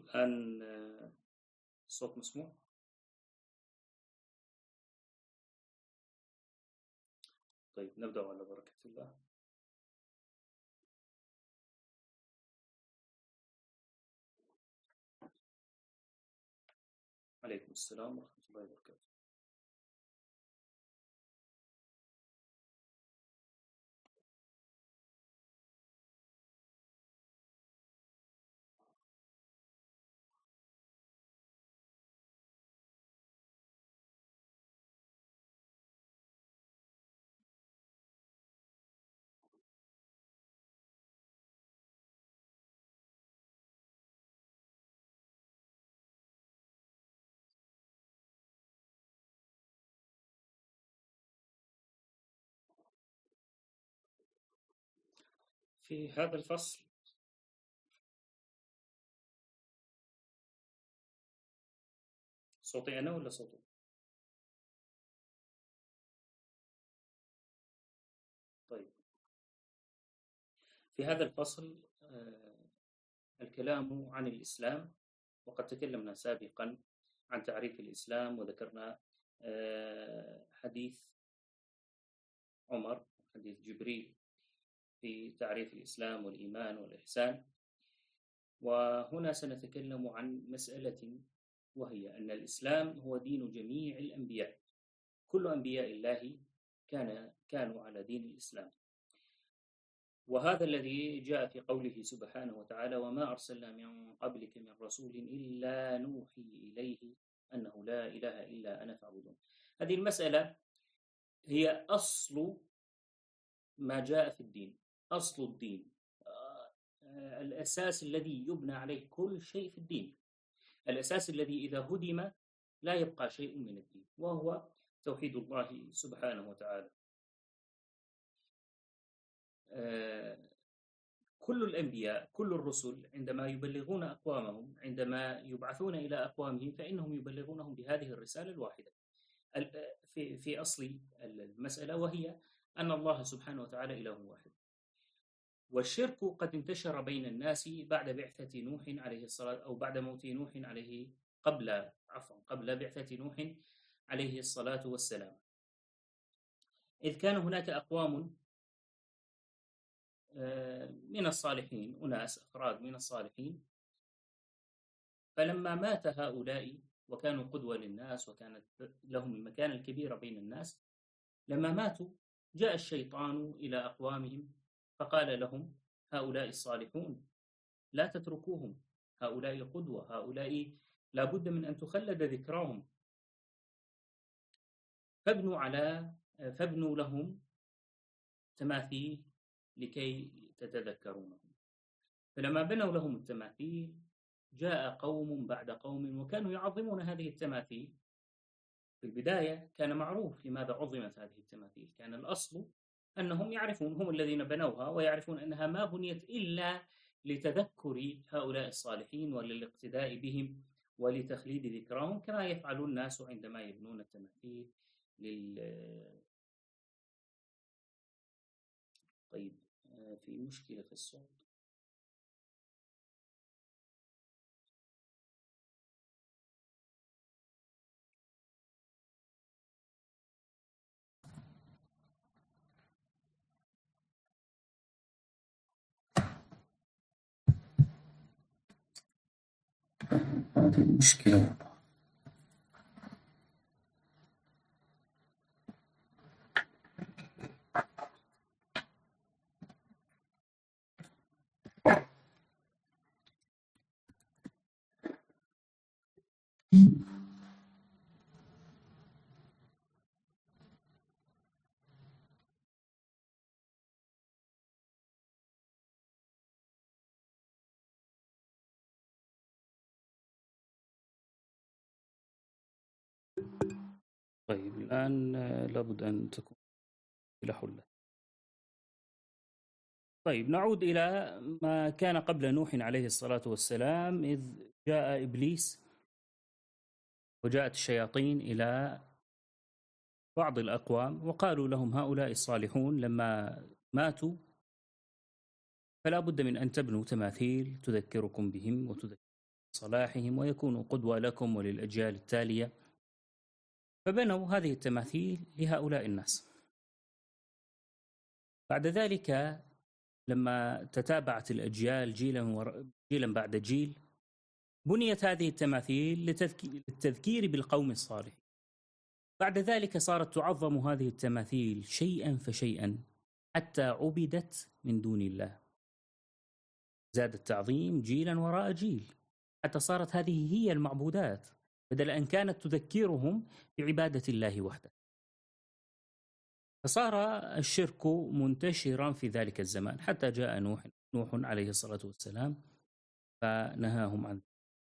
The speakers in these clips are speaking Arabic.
الآن الصوت مسموع؟ طيب نبدأ على بركة الله. عليكم السلام ورحمة الله وبركاته. في هذا الفصل صوتي أنا ولا صوته؟ طيب، في هذا الفصل الكلام عن الإسلام، وقد تكلمنا سابقا عن تعريف الإسلام وذكرنا حديث عمر، حديث جبريل في تعريف الإسلام والإيمان والإحسان. وهنا سنتكلم عن مسألة، وهي أن الإسلام هو دين جميع الأنبياء، كل أنبياء الله كانوا على دين الإسلام، وهذا الذي جاء في قوله سبحانه وتعالى: وما أرسلنا من قبلك من رسول إلا نوحي إليه أنه لا إله إلا أنا فاعبدون. هذه المسألة هي أصل ما جاء في الدين، أصل الدين، الأساس الذي يبنى عليه كل شيء في الدين، الأساس الذي إذا هدم لا يبقى شيء من الدين، وهو توحيد الله سبحانه وتعالى. كل الأنبياء، كل الرسل، عندما يبلغون أقوامهم، عندما يبعثون إلى أقوامهم، فإنهم يبلغونهم بهذه الرسالة الواحدة في أصل المسألة، وهي أن الله سبحانه وتعالى إله واحد. والشرك قد انتشر بين الناس بعد بعثة نوح عليه الصلاة، أو بعد موت نوح عليه، قبل بعثة نوح عليه الصلاة والسلام، إذ كان هناك أقوام من الصالحين، أناس أفراد من الصالحين، فلما مات هؤلاء وكانوا قدوة للناس وكانت لهم المكانة الكبيرة بين الناس، لما ماتوا جاء الشيطان إلى أقوامهم فقال لهم: هؤلاء الصالحون لا تتركوهم، هؤلاء قدوة، هؤلاء لا بد من أن تخلد ذكراهم، فابنوا لهم تماثيل لكي تتذكرونهم. فلما بنوا لهم التماثيل جاء قوم بعد قوم وكانوا يعظمون هذه التماثيل. في البداية كان معروف لماذا عظمت هذه التماثيل، كان الأصل أنهم يعرفون، هم الذين بنوها، ويعرفون أنها ما بنيت إلا لتذكر هؤلاء الصالحين وللاقتداء بهم ولتخليد ذكراهم، كما يفعل الناس عندما يبنون التماثيل طيب، في مشكلة في الصوت. هذه المشكلة. طيب الآن لابد أن تكون إلى حلة. طيب نعود إلى ما كان قبل نوح عليه الصلاة والسلام، إذ جاء إبليس وجاءت الشياطين إلى بعض الأقوام وقالوا لهم: هؤلاء الصالحون لما ماتوا فلا بد من أن تبنوا تماثيل تذكركم بهم وتذكر صلاحهم ويكونوا قدوة لكم وللأجيال التالية. فبنوا هذه التماثيل لهؤلاء الناس. بعد ذلك لما تتابعت الأجيال جيلا بعد جيل، بنيت هذه التماثيل للتذكير بالقوم الصالح. بعد ذلك صارت تعظم هذه التماثيل شيئا فشيئا حتى عبدت من دون الله. زاد التعظيم جيلا وراء جيل حتى صارت هذه هي المعبودات، بدل أن كانت تذكرهم بعبادة الله وحده. فصار الشرك منتشرا في ذلك الزمان حتى جاء نوح عليه الصلاة والسلام فنهاهم عنه.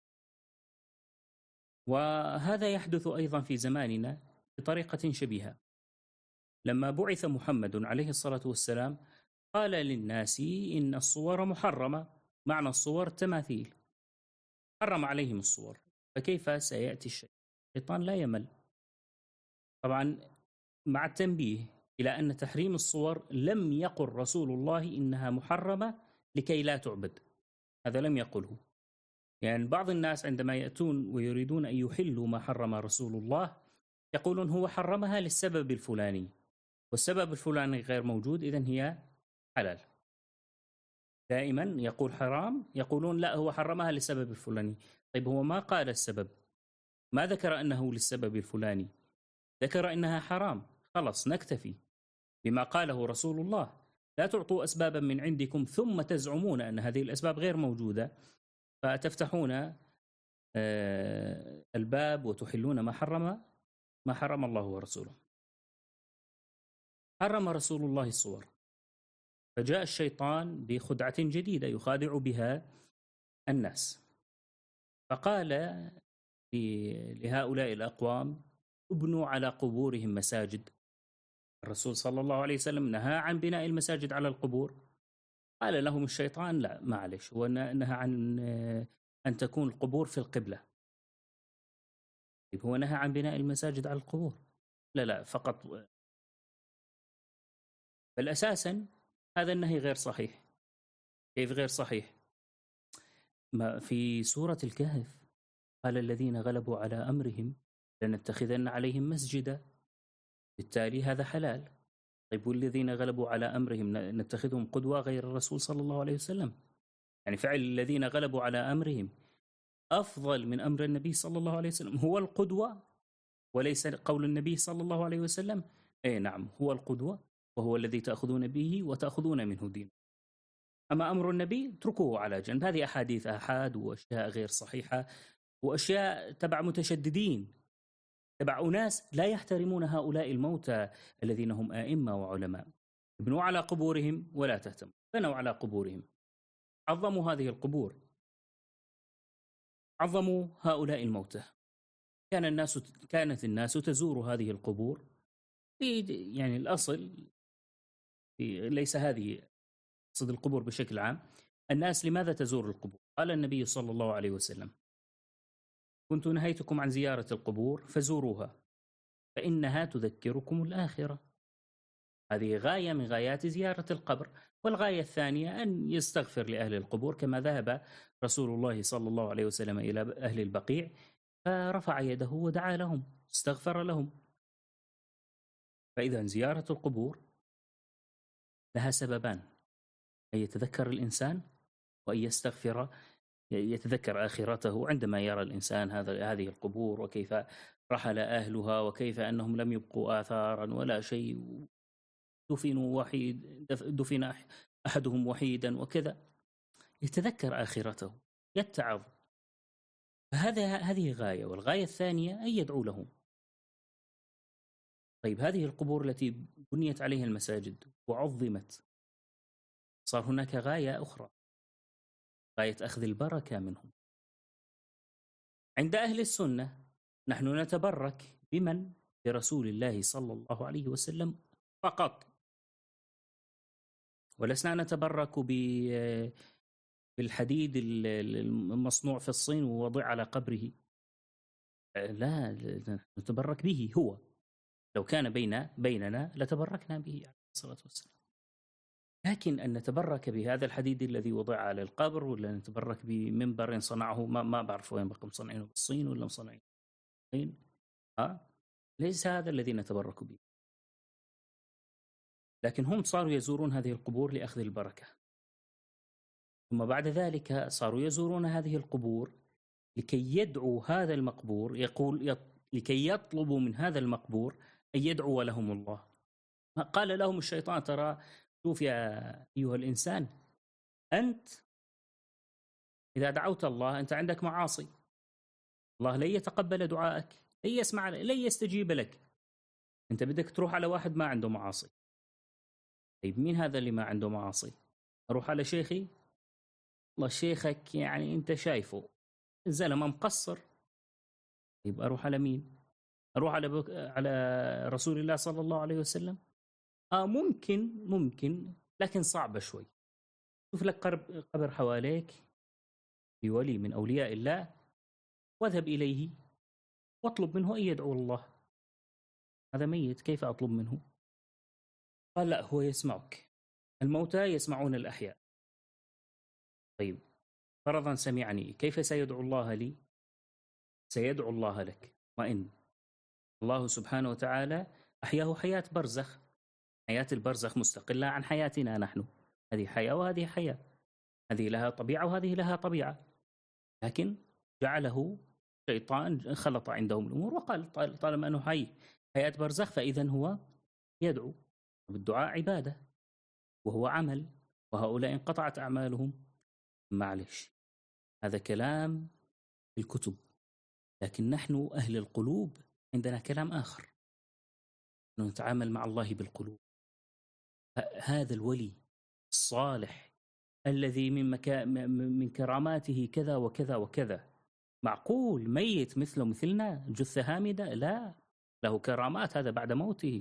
وهذا يحدث أيضا في زماننا بطريقة شبيهة. لما بعث محمد عليه الصلاة والسلام قال للناس إن الصور محرمة، معنى الصور التماثيل، حرم عليهم الصور. فكيف سيأتي الشيطان لا يمل. طبعا مع التنبيه إلى أن تحريم الصور لم يقل رسول الله إنها محرمة لكي لا تعبد، هذا لم يقله. يعني بعض الناس عندما يأتون ويريدون أن يحلوا ما حرم رسول الله يقولون هو حرمها للسبب الفلاني، والسبب الفلاني غير موجود، إذن هي حلال. دائما يقول حرام يقولون لا هو حرمها للسبب الفلاني. طيب هو ما قال السبب، ما ذكر أنه للسبب الفلاني، ذكر أنها حرام، خلاص نكتفي بما قاله رسول الله. لا تعطوا أسبابا من عندكم ثم تزعمون أن هذه الأسباب غير موجودة فتفتحون الباب وتحلون ما حرم الله ورسوله. حرم رسول الله الصور، فجاء الشيطان بخدعة جديدة يخادع بها الناس، فقال لهؤلاء الأقوام ابنوا على قبورهم مساجد. الرسول صلى الله عليه وسلم نهى عن بناء المساجد على القبور. قال لهم الشيطان لا معلش، هو نهى عن أن تكون القبور في القبلة. هو نهى عن بناء المساجد على القبور؟ لا فقط. بل أساسا هذا النهي غير صحيح. كيف غير صحيح؟ ما في سورة الكهف قال الذين غلبوا على أمرهم لنتخذن عليهم مسجدا، بالتالي هذا حلال. طيب والذين غلبوا على أمرهم نتخذهم قدوة غير الرسول صلى الله عليه وسلم؟ يعني فعل الذين غلبوا على أمرهم أفضل من أمر النبي صلى الله عليه وسلم، هو القدوة وليس قول النبي صلى الله عليه وسلم. أي نعم هو القدوة وهو الذي تأخذون به وتأخذون منه دين. أما أمر النبي اتركوه على جنب. هذه أحاديث آحاد وأشياء غير صحيحة وأشياء تبع متشددين، تبع أناس لا يحترمون هؤلاء الموتى الذين هم آئمة وعلماء. ابنوا على قبورهم ولا تهتموا. بنوا على قبورهم، عظموا هذه القبور، عظموا هؤلاء الموتى. كانت الناس تزور هذه القبور. يعني الأصل ليس هذه أقصد القبور بشكل عام. الناس لماذا تزور القبور؟ قال النبي صلى الله عليه وسلم كنت نهيتكم عن زيارة القبور فزوروها فإنها تذكركم الآخرة. هذه غاية من غايات زيارة القبر. والغاية الثانية أن يستغفر لأهل القبور، كما ذهب رسول الله صلى الله عليه وسلم إلى أهل البقيع فرفع يده ودعا لهم، استغفر لهم. فإذا زيارة القبور لها سببان: أن يتذكر الإنسان وأن يتذكر آخرته عندما يرى الإنسان هذه القبور وكيف رحل أهلها وكيف أنهم لم يبقوا آثارا ولا شيء، دفن أحدهم وحيدا وكذا، يتذكر آخرته، يتعظ. هذه غاية. والغاية الثانية أن يدعو لهم. طيب هذه القبور التي بنيت عليها المساجد وعظمت، صار هناك غاية أخرى، غاية أخذ البركة منهم. عند أهل السنة نحن نتبرك بمن؟ برسول الله صلى الله عليه وسلم فقط، ولسنا نتبرك بالحديد المصنوع في الصين ووضع على قبره. لا، نتبرك به هو. لو كان بيننا لتبركنا به عليه الصلاة والسلام. لكن أن نتبرك بهذا الحديد الذي وضع على القبر، ولا نتبرك بمنبر صنعه ما بعرف وين بقى، مصنعينه بالصين ولا مصنعينه بالصين، ليس هذا الذي نتبرك به. لكن هم صاروا يزورون هذه القبور لأخذ البركة، ثم بعد ذلك صاروا يزورون هذه القبور لكي يدعوا هذا المقبور، لكي يطلبوا من هذا المقبور أن يدعو لهم الله. قال لهم الشيطان: ترى شوف يا أيها الإنسان، أنت إذا دعوت الله أنت عندك معاصي، الله لن يتقبل دعائك، لن يسمع، لن يستجيب لك. أنت بدك تروح على واحد ما عنده معاصي. طيب مين هذا اللي ما عنده معاصي؟ أروح على شيخي؟ والله شيخك يعني أنت شايفه الزلمة مقصر. طيب أروح على مين؟ أروح على رسول الله صلى الله عليه وسلم؟ ممكن لكن صعبة شوي. شوف لك قبر حواليك بولي من أولياء الله، واذهب إليه واطلب منه أن يدعو الله. هذا ميت، كيف أطلب منه؟ قال: لا، هو يسمعك، الموتى يسمعون الأحياء. طيب فرضا سمعني، كيف سيدعو الله لي؟ سيدعو الله لك، وإن الله سبحانه وتعالى أحياه حياة برزخ. حياة البرزخ مستقلة عن حياتنا نحن، هذه حياة وهذه حياة، هذه لها طبيعة وهذه لها طبيعة، لكن جعله شيطان خلط عندهم الأمور وقال طالما أنه حياة برزخ فإذا هو يدعو. بالدعاء عبادة وهو عمل، وهؤلاء انقطعت أعمالهم. معلش، هذا كلام الكتب، لكن نحن أهل القلوب عندنا كلام آخر، نتعامل مع الله بالقلوب. هذا الولي الصالح الذي من كراماته كذا وكذا وكذا، معقول ميت مثله مثلنا جثة هامدة؟ لا، له كرامات هذا بعد موته.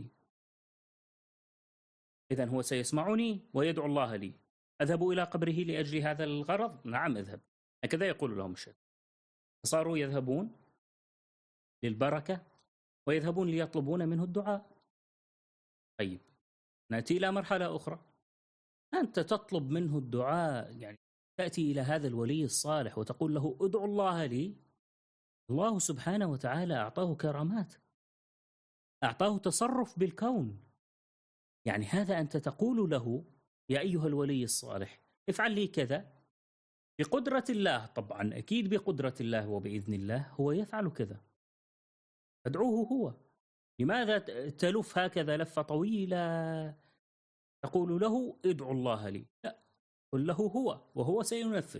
إذن هو سيسمعني ويدعو الله لي. أذهب إلى قبره لأجل هذا الغرض؟ نعم أذهب. هكذا يقول لهم الشيخ. فصاروا يذهبون للبركة ويذهبون ليطلبون منه الدعاء. طيب نأتي إلى مرحلة أخرى، أنت تطلب منه الدعاء، يعني تأتي إلى هذا الولي الصالح وتقول له ادعو الله لي. الله سبحانه وتعالى أعطاه كرامات، أعطاه تصرف بالكون. يعني هذا أنت تقول له يا أيها الولي الصالح افعل لي كذا، بقدرة الله طبعا، أكيد بقدرة الله وبإذن الله هو يفعل كذا. ادعوه هو. لماذا تلف هكذا لفة طويلة تقول له ادعو الله لي؟ لا، قل له هو وهو سينفذ.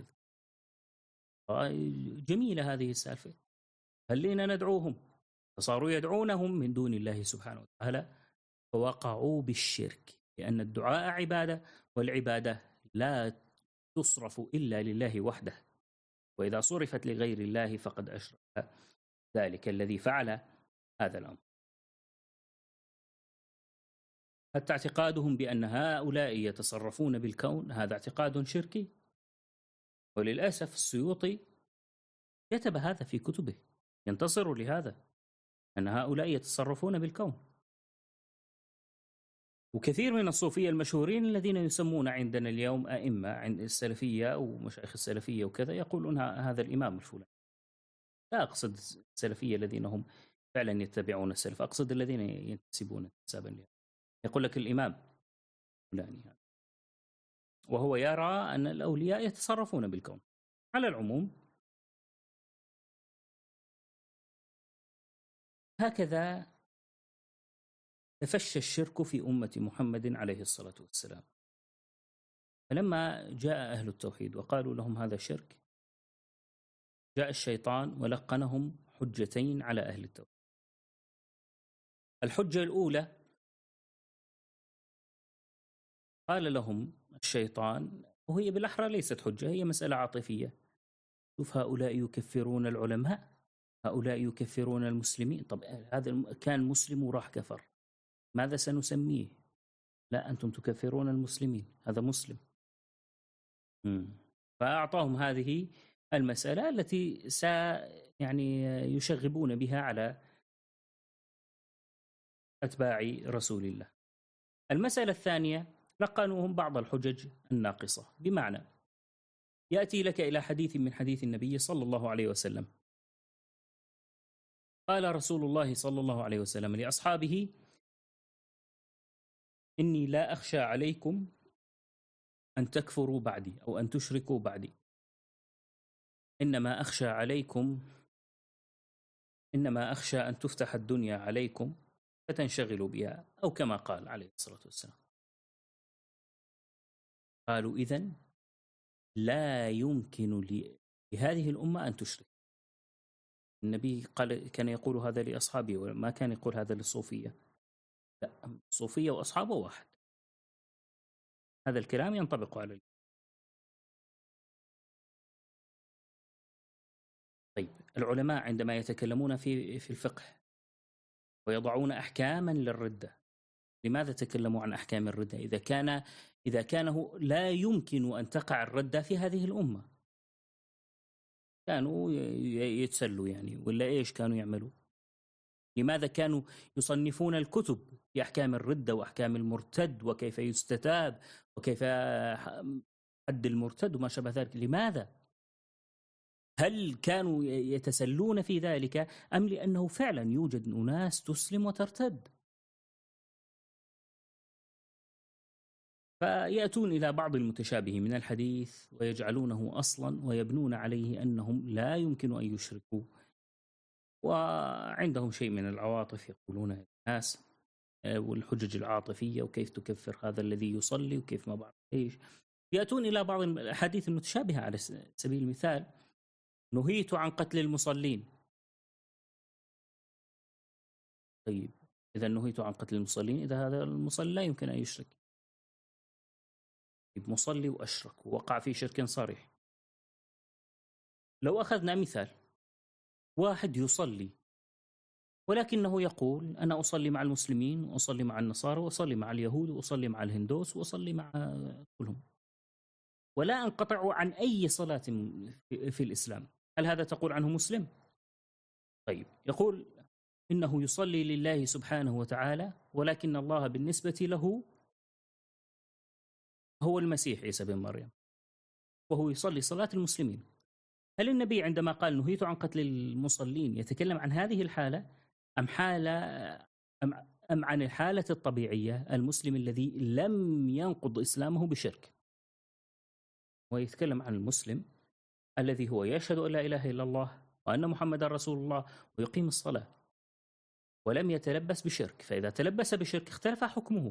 جميلة هذه السالفة. خلينا ندعوهم. فصاروا يدعونهم من دون الله سبحانه وتعالى، فوقعوا بالشرك، لأن الدعاء عبادة، والعبادة لا تصرف إلا لله وحده، وإذا صرفت لغير الله فقد أشرك ذلك الذي فعل هذا الأمر. حتى اعتقادهم بأن هؤلاء يتصرفون بالكون هذا اعتقاد شركي، وللأسف السيوطي كتب هذا في كتبه، ينتصر لهذا، أن هؤلاء يتصرفون بالكون. وكثير من الصوفية المشهورين الذين يسمون عندنا اليوم أئمة عند السلفية أو مشايخ السلفية وكذا يقولون هذا الإمام الفلاني. لا أقصد السلفية الذين هم فعلا يتبعون السلف، أقصد الذين ينتسبون انتسابا لهم. يقول لك الإمام فلاني، وهو يرى أن الأولياء يتصرفون بالكون. على العموم هكذا تفشى الشرك في أمة محمد عليه الصلاة والسلام. فلما جاء أهل التوحيد وقالوا لهم هذا شرك، جاء الشيطان ولقنهم حجتين على أهل التوحيد. الحجة الأولى قال لهم الشيطان، وهي بالأحرى ليست حجة، هي مسألة عاطفية. شوف هؤلاء يكفرون العلماء، هؤلاء يكفرون المسلمين. طب هذا كان مسلم وراح كفر، ماذا سنسميه؟ لا، أنتم تكفرون المسلمين، هذا مسلم. فأعطاهم هذه المسألة التي يعني يشغبون بها على أتباع رسول الله. المسألة الثانية لقنوهم بعض الحجج الناقصة، بمعنى يأتي لك إلى حديث من حديث النبي صلى الله عليه وسلم، قال رسول الله صلى الله عليه وسلم لأصحابه: إني لا أخشى عليكم أن تكفروا بعدي أو أن تشركوا بعدي، إنما أخشى أن تفتح الدنيا عليكم فتنشغلوا بها، أو كما قال عليه الصلاة والسلام. قالوا: إذن لا يمكن لهذه الأمة أن تشرك. النبي كان يقول هذا لأصحابه، وما كان يقول هذا للصوفية. لا، الصوفية وأصحابه واحد. هذا الكلام ينطبق على طيب، العلماء عندما يتكلمون في الفقه ويضعون أحكاما للردة، لماذا تكلموا عن أحكام الردة إذا كانه لا يمكن أن تقع الردة في هذه الأمة؟ كانوا يتسلوا يعني، ولا إيش كانوا يعملوا؟ لماذا كانوا يصنفون الكتب في أحكام الردة وأحكام المرتد وكيف يستتاب وكيف حد المرتد وما شابه ذلك؟ لماذا؟ هل كانوا يتسلون في ذلك أم لأنه فعلا يوجد أناس تسلم وترتد؟ فيأتون إلى بعض المتشابه من الحديث ويجعلونه أصلا ويبنون عليه أنهم لا يمكن أن يشركوا، وعندهم شيء من العواطف يقولون الناس والحجج العاطفية، وكيف تكفر هذا الذي يصلي وكيف ما بعرف إيش. يأتون إلى بعض الأحاديث المتشابهة، على سبيل المثال: نهيت عن قتل المصلين. طيب، إذا نهيت عن قتل المصلين، إذا هذا المصلي لا يمكن أن يشرك. مصلي وأشرك ووقع في شرك صريح. لو أخذنا مثال واحد يصلي ولكنه يقول: أنا أصلي مع المسلمين وأصلي مع النصارى وأصلي مع اليهود وأصلي مع الهندوس وأصلي مع كلهم، ولا أنقطع عن أي صلاة في الإسلام، هل هذا تقول عنه مسلم؟ طيب، يقول إنه يصلي لله سبحانه وتعالى، ولكن الله بالنسبة له هو المسيح عيسى بن مريم، وهو يصلي صلاة المسلمين. هل النبي عندما قال نهيت عن قتل المصلين يتكلم عن هذه الحالة أم عن الحالة الطبيعية، المسلم الذي لم ينقض إسلامه بشرك؟ ويتكلم عن المسلم الذي هو يشهد أن لا إله إلا الله وأن محمد رسول الله ويقيم الصلاة ولم يتلبس بشرك، فإذا تلبس بشرك اختلف حكمه.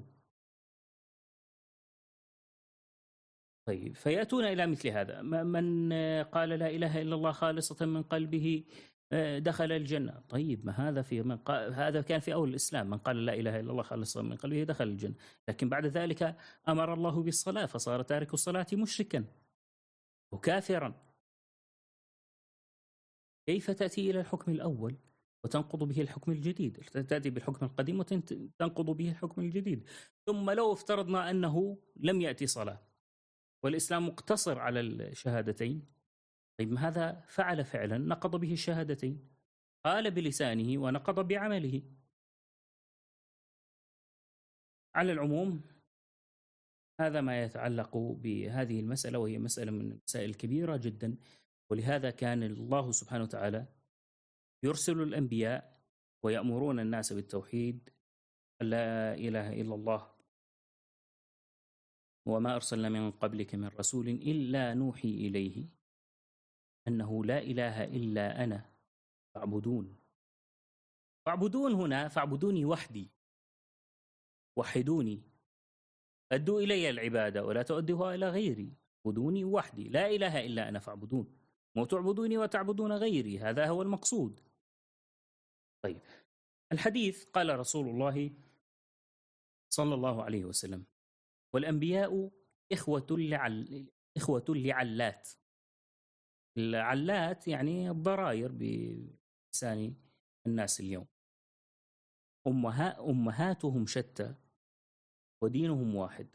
طيب، فيأتون إلى مثل هذا: من قال لا إله إلا الله خالصة من قلبه دخل الجنة. طيب، ما هذا هذا كان في أول الإسلام، من قال لا إله إلا الله خالصة من قلبه دخل الجنة، لكن بعد ذلك أمر الله بالصلاة فصار تارك الصلاة مشركا وكافرا. كيف تأتي إلى الحكم الأول وتنقض به الحكم الجديد؟ تأتي بالحكم القديم وتنقض به الحكم الجديد. ثم لو افترضنا أنه لم يأتي صلاة والإسلام مقتصر على الشهادتين، طيب هذا فعل فعلا نقض به الشهادتين، قال بلسانه ونقض بعمله. على العموم، هذا ما يتعلق بهذه المسألة، وهي مسألة من المسائل الكبيرة جدا، ولهذا كان الله سبحانه وتعالى يرسل الأنبياء ويأمرون الناس بالتوحيد، لا إله إلا الله، وما أرسلنا من قبلك من رسول إلا نوحي إليه أنه لا إله إلا أنا فاعبدون. فاعبدون هنا فاعبدوني وحدي، وحدوني، أدوا إلي العبادة ولا تؤدوها إلى غيري، اعبدوني وحدي، لا إله إلا أنا فاعبدون، وتعبدوني وتعبدون غيري، هذا هو المقصود. طيب، الحديث قال رسول الله صلى الله عليه وسلم: والأنبياء إخوة لعلات. العلات يعني الضرائر بلسان الناس اليوم. أمهاتهم شتى ودينهم واحد.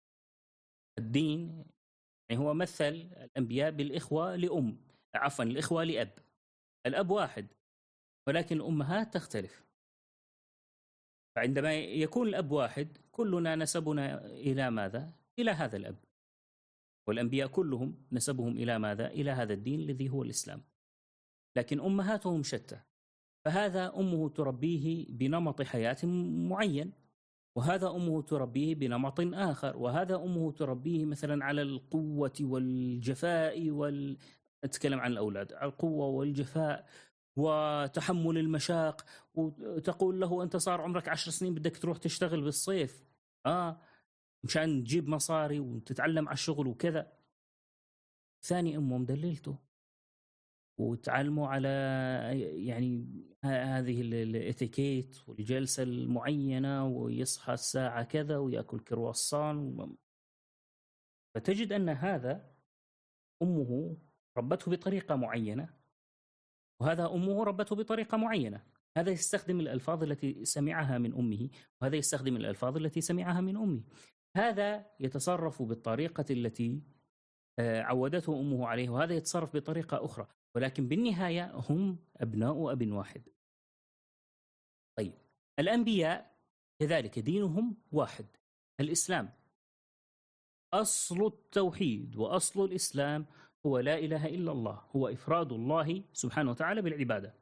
الدين يعني هو مثل الأنبياء بالإخوة لأم، عفوا الإخوة لأب، الأب واحد ولكن الأمهات تختلف. فعندما يكون الأب واحد كلنا نسبنا إلى ماذا؟ إلى هذا الأب، والأنبياء كلهم نسبهم إلى ماذا؟ إلى هذا الدين الذي هو الإسلام، لكن أمهاتهم شتى. فهذا أمه تربيه بنمط حياة معين، وهذا أمه تربيه بنمط آخر، وهذا أمه تربيه مثلا على القوة والجفاء أتكلم عن الأولاد، على القوة والجفاء وتحمل المشاق، وتقول له أنت صار عمرك 10 سنين بدك تروح تشتغل بالصيف مشان تجيب مصاري وتتعلم على الشغل وكذا. ثاني أمه مدللته وتعلموا على يعني هذه الاتيكيت والجلسة المعينة، ويصحى الساعة كذا ويأكل كرواسون. فتجد أن هذا أمه ربته بطريقة معينة، وهذا أمه ربته بطريقة معينة. هذا يستخدم الألفاظ التي سمعها من أمه، وهذا يستخدم الألفاظ التي سمعها من أمه. هذا يتصرف بالطريقة التي عودته أمه عليه، وهذا يتصرف بطريقة أخرى، ولكن بالنهاية هم أبناء أب واحد. طيب الأنبياء كذلك دينهم واحد، الإسلام. أصل التوحيد وأصل الإسلام هو لا إله إلا الله، هو إفراد الله سبحانه وتعالى بالعبادة.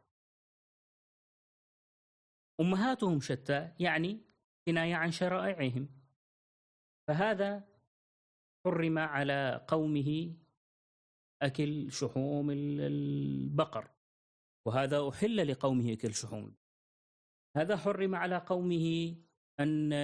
أمهاتهم شتى، يعني كناية عن شرائعهم. فهذا حرم على قومه أكل شحوم البقر، وهذا أحل لقومه أكل شحوم. هذا حرم على قومه أن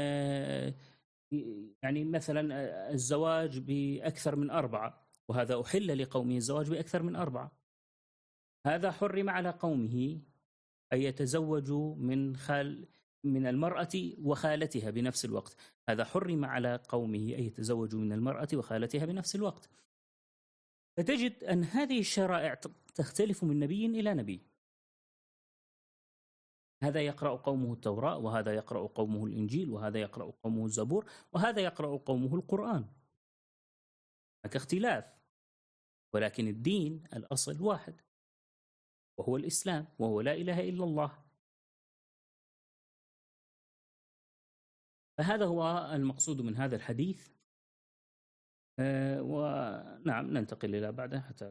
يعني مثلا الزواج بأكثر من 4، وهذا أحل لقومه الزواج بأكثر من 4. هذا حرم على قومه أن يتزوجوا من المرأة وخالتها بنفس الوقت. هذا حرم على قومه أن يتزوجوا من المرأة وخالتها بنفس الوقت. فتجد أن هذه الشرائع تختلف من نبي إلى نبي. هذا يقرأ قومه التوراة، وهذا يقرأ قومه الإنجيل، وهذا يقرأ قومه الزبور، وهذا يقرأ قومه القرآن. هناك اختلاف، ولكن الدين الأصل واحد، وهو الإسلام، وهو لا إله إلا الله. فهذا هو المقصود من هذا الحديث. ونعم ننتقل إلى بعده حتى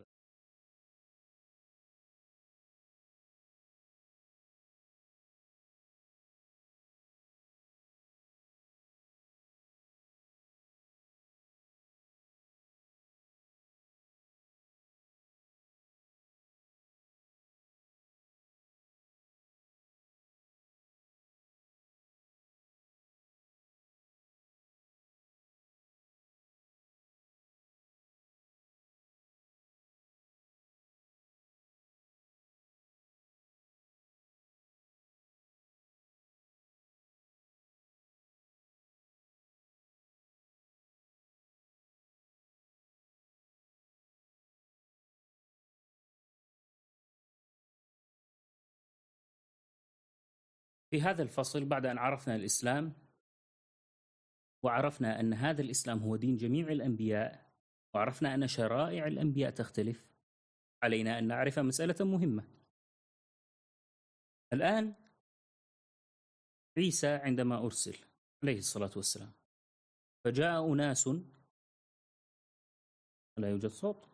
في هذا الفصل، بعد أن عرفنا الإسلام وعرفنا أن هذا الإسلام هو دين جميع الأنبياء، وعرفنا أن شرائع الأنبياء تختلف، علينا أن نعرف مسألة مهمة. الآن عيسى عندما أرسل عليه الصلاة والسلام، فجاء أناس، لا يوجد صوت،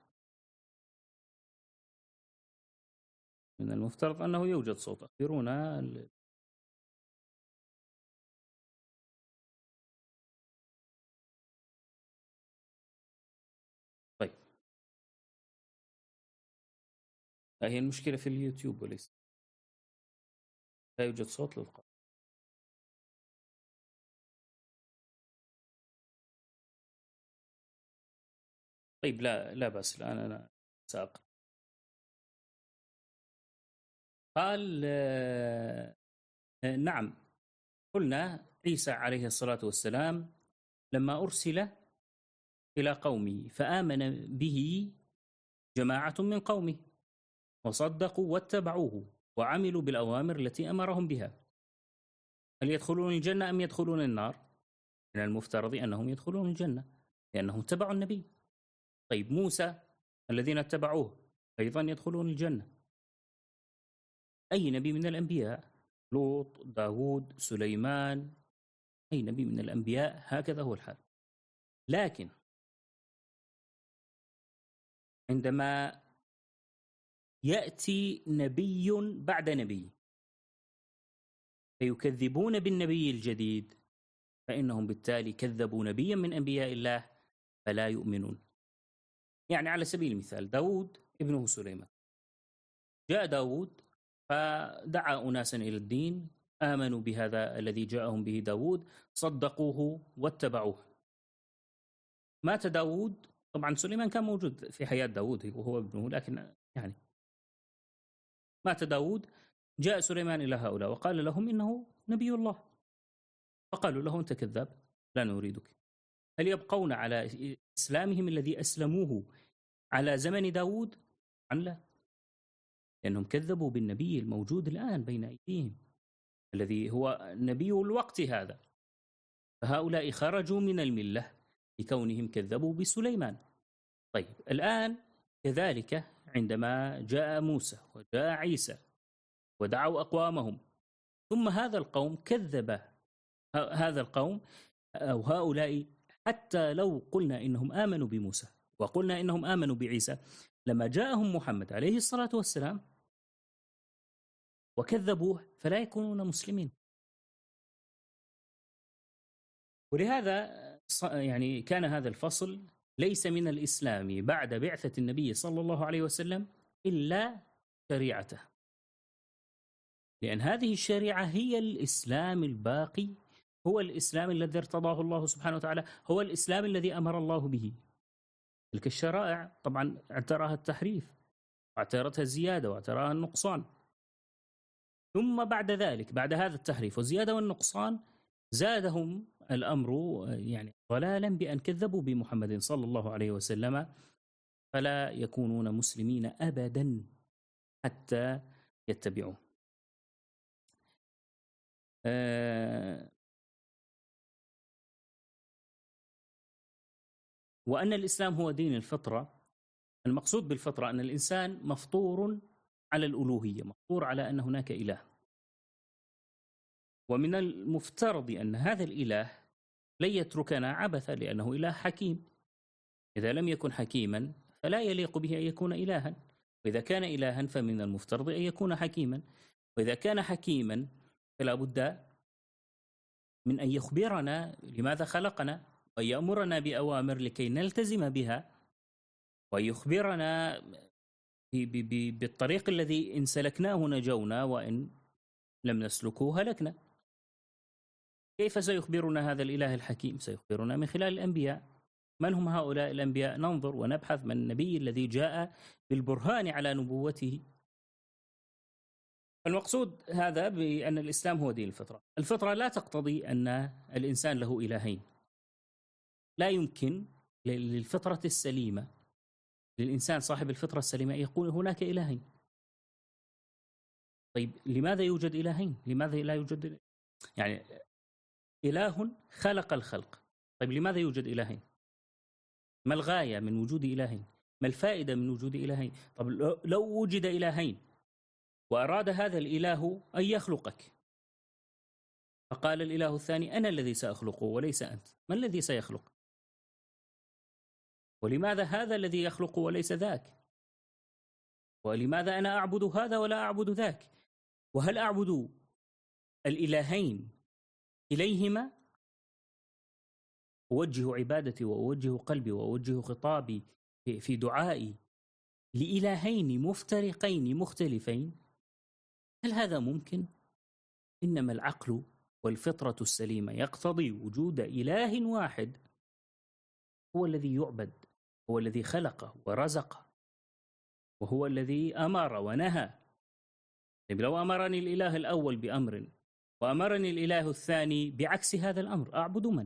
من المفترض أنه يوجد صوت، أخبرونا. طيب هي المشكلة في اليوتيوب وليس، لا يوجد صوت للقاء. طيب لا بأس، الآن أنا سأقرأ. قال نعم، قلنا عيسى عليه الصلاة والسلام لما أرسل إلى قومه فآمن به جماعة من قومه وصدقوا واتبعوه وعملوا بالأوامر التي أمرهم بها. هل يدخلون الجنة أم يدخلون النار؟ من المفترض أنهم يدخلون الجنة لأنهم اتبعوا النبي. طيب موسى الذين اتبعوه أيضا يدخلون الجنة. أي نبي من الأنبياء لوط، داود، سليمان، أي نبي من الأنبياء هكذا هو الحال. لكن عندما يأتي نبي بعد نبي فيكذبون بالنبي الجديد، فإنهم بالتالي كذبوا نبيا من أنبياء الله فلا يؤمنون. يعني على سبيل المثال داود ابنه سليمان، جاء داود فدعا أناسا إلى الدين، آمنوا بهذا الذي جاءهم به داود، صدقوه واتبعوه. مات داود، طبعا سليمان كان موجود في حياة داود وهو ابنه، لكن يعني مات داود، جاء سليمان إلى هؤلاء وقال لهم إنه نبي الله، فقالوا له أنت كذاب لا نريدك. هل يبقون على إسلامهم الذي أسلموه على زمن داود؟ عن لا، لأنهم كذبوا بالنبي الموجود الآن بين أيديهم الذي هو نبي الوقت هذا، فهؤلاء خرجوا من الملة لكونهم كذبوا بسليمان. طيب الآن كذلك عندما جاء موسى وجاء عيسى ودعوا أقوامهم، ثم هذا القوم كذب هذا القوم أو هؤلاء، حتى لو قلنا إنهم آمنوا بموسى وقلنا إنهم آمنوا بعيسى، لما جاءهم محمد عليه الصلاة والسلام وكذبوه فلا يكونون مسلمين. ولهذا يعني كان هذا الفصل ليس من الإسلام بعد بعثة النبي صلى الله عليه وسلم إلا شريعته، لأن هذه الشريعة هي الإسلام الباقي، هو الإسلام الذي ارتضاه الله سبحانه وتعالى، هو الإسلام الذي أمر الله به. تلك الشرائع طبعا اعتراها التحريف واعترتها الزيادة واعتراها النقصان، ثم بعد ذلك بعد هذا التحريف والزيادة والنقصان زادهم الأمر يعني ضلالا بأن كذبوا بمحمد صلى الله عليه وسلم، فلا يكونون مسلمين أبدا حتى يتبعوه. وأن الإسلام هو دين الفطرة، المقصود بالفطرة أن الإنسان مفطور على الألوهية، مفطور على أن هناك إله، ومن المفترض أن هذا الإله لن يتركنا عبثا لأنه إله حكيم. إذا لم يكن حكيما فلا يليق به أن يكون إلها، وإذا كان إلها فمن المفترض أن يكون حكيما، وإذا كان حكيما فلا بد من أن يخبرنا لماذا خلقنا وأن يأمرنا بأوامر لكي نلتزم بها، ويخبرنا بالطريق الذي إن سلكناه نجونا وإن لم نسلكه هلكنا. كيف سيخبرنا هذا الإله الحكيم؟ سيخبرنا من خلال الأنبياء. من هم هؤلاء الأنبياء؟ ننظر ونبحث من النبي الذي جاء بالبرهان على نبوته. المقصود هذا بأن الإسلام هو دين الفطرة. الفطرة لا تقتضي أن الإنسان له إلهين، لا يمكن للفطرة السليمة، للإنسان صاحب الفطرة السليمة يقول هناك إلهين. طيب لماذا يوجد إلهين؟ لماذا لا يوجد يعني إله خلق الخلق؟ طيب لماذا يوجد إلهين؟ ما الغاية من وجود إلهين؟ ما الفائدة من وجود إلهين؟ طب لو وجد إلهين وأراد هذا الإله أن يخلقك، فقال الإله الثاني أنا الذي سأخلقه وليس أنت، ما الذي سيخلق؟ ولماذا هذا الذي يخلق وليس ذاك؟ ولماذا أنا أعبد هذا ولا أعبد ذاك؟ وهل أعبد الإلهين إليهما؟ أوجه عبادتي وأوجه قلبي وأوجه خطابي في دعائي لإلهين مفترقين مختلفين؟ هل هذا ممكن؟ إنما العقل والفطرة السليمة يقتضي وجود إله واحد هو الذي يعبد، هو الذي خلقه ورزقه، وهو الذي أمر ونهى. طيب لو أمرني الإله الأول بأمر وأمرني الإله الثاني بعكس هذا الأمر، أعبد من؟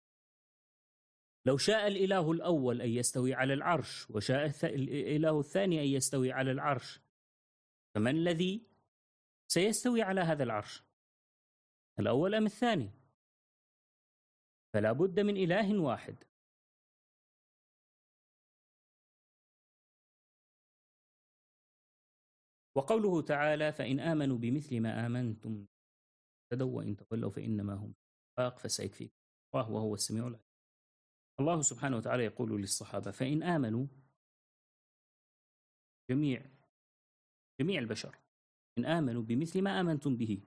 لو شاء الإله الأول أن يستوي على العرش وشاء الإله الثاني أن يستوي على العرش، فمن الذي سيستوي على هذا العرش؟ الأول أم الثاني؟ فلا بد من إله واحد. وقوله تعالى فإن آمنوا بمثل ما آمنتم اهتدوا وإن تولوا فإنما هم شقاق فسيكفيكم الله وهو السميع العليم. الله سبحانه وتعالى يقول للصحابة: فإن آمنوا، جميع البشر، إن آمنوا بمثل ما آمنتم به،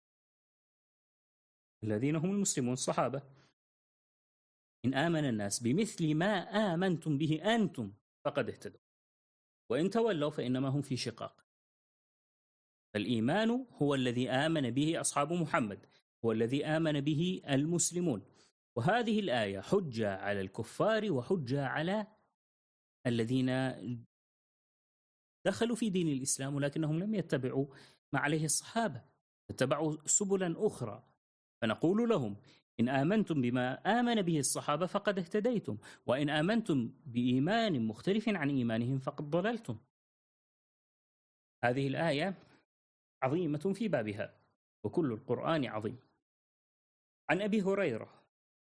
الذين هم المسلمون الصحابة، إن آمن الناس بمثل ما آمنتم به أنتم فقد اهتدوا وإن تولوا فإنما هم في شقاق. فالإيمان هو الذي آمن به أصحاب محمد، هو الذي آمن به المسلمون. وهذه الآية حجة على الكفار وحجة على الذين دخلوا في دين الإسلام ولكنهم لم يتبعوا ما عليه الصحابة، اتبعوا سبلا أخرى. فنقول لهم: إن آمنتم بما آمن به الصحابة فقد اهتديتم، وإن آمنتم بإيمان مختلف عن إيمانهم فقد ضللتم. هذه الآية عظيمة في بابها، وكل القرآن عظيم. عن أبي هريرة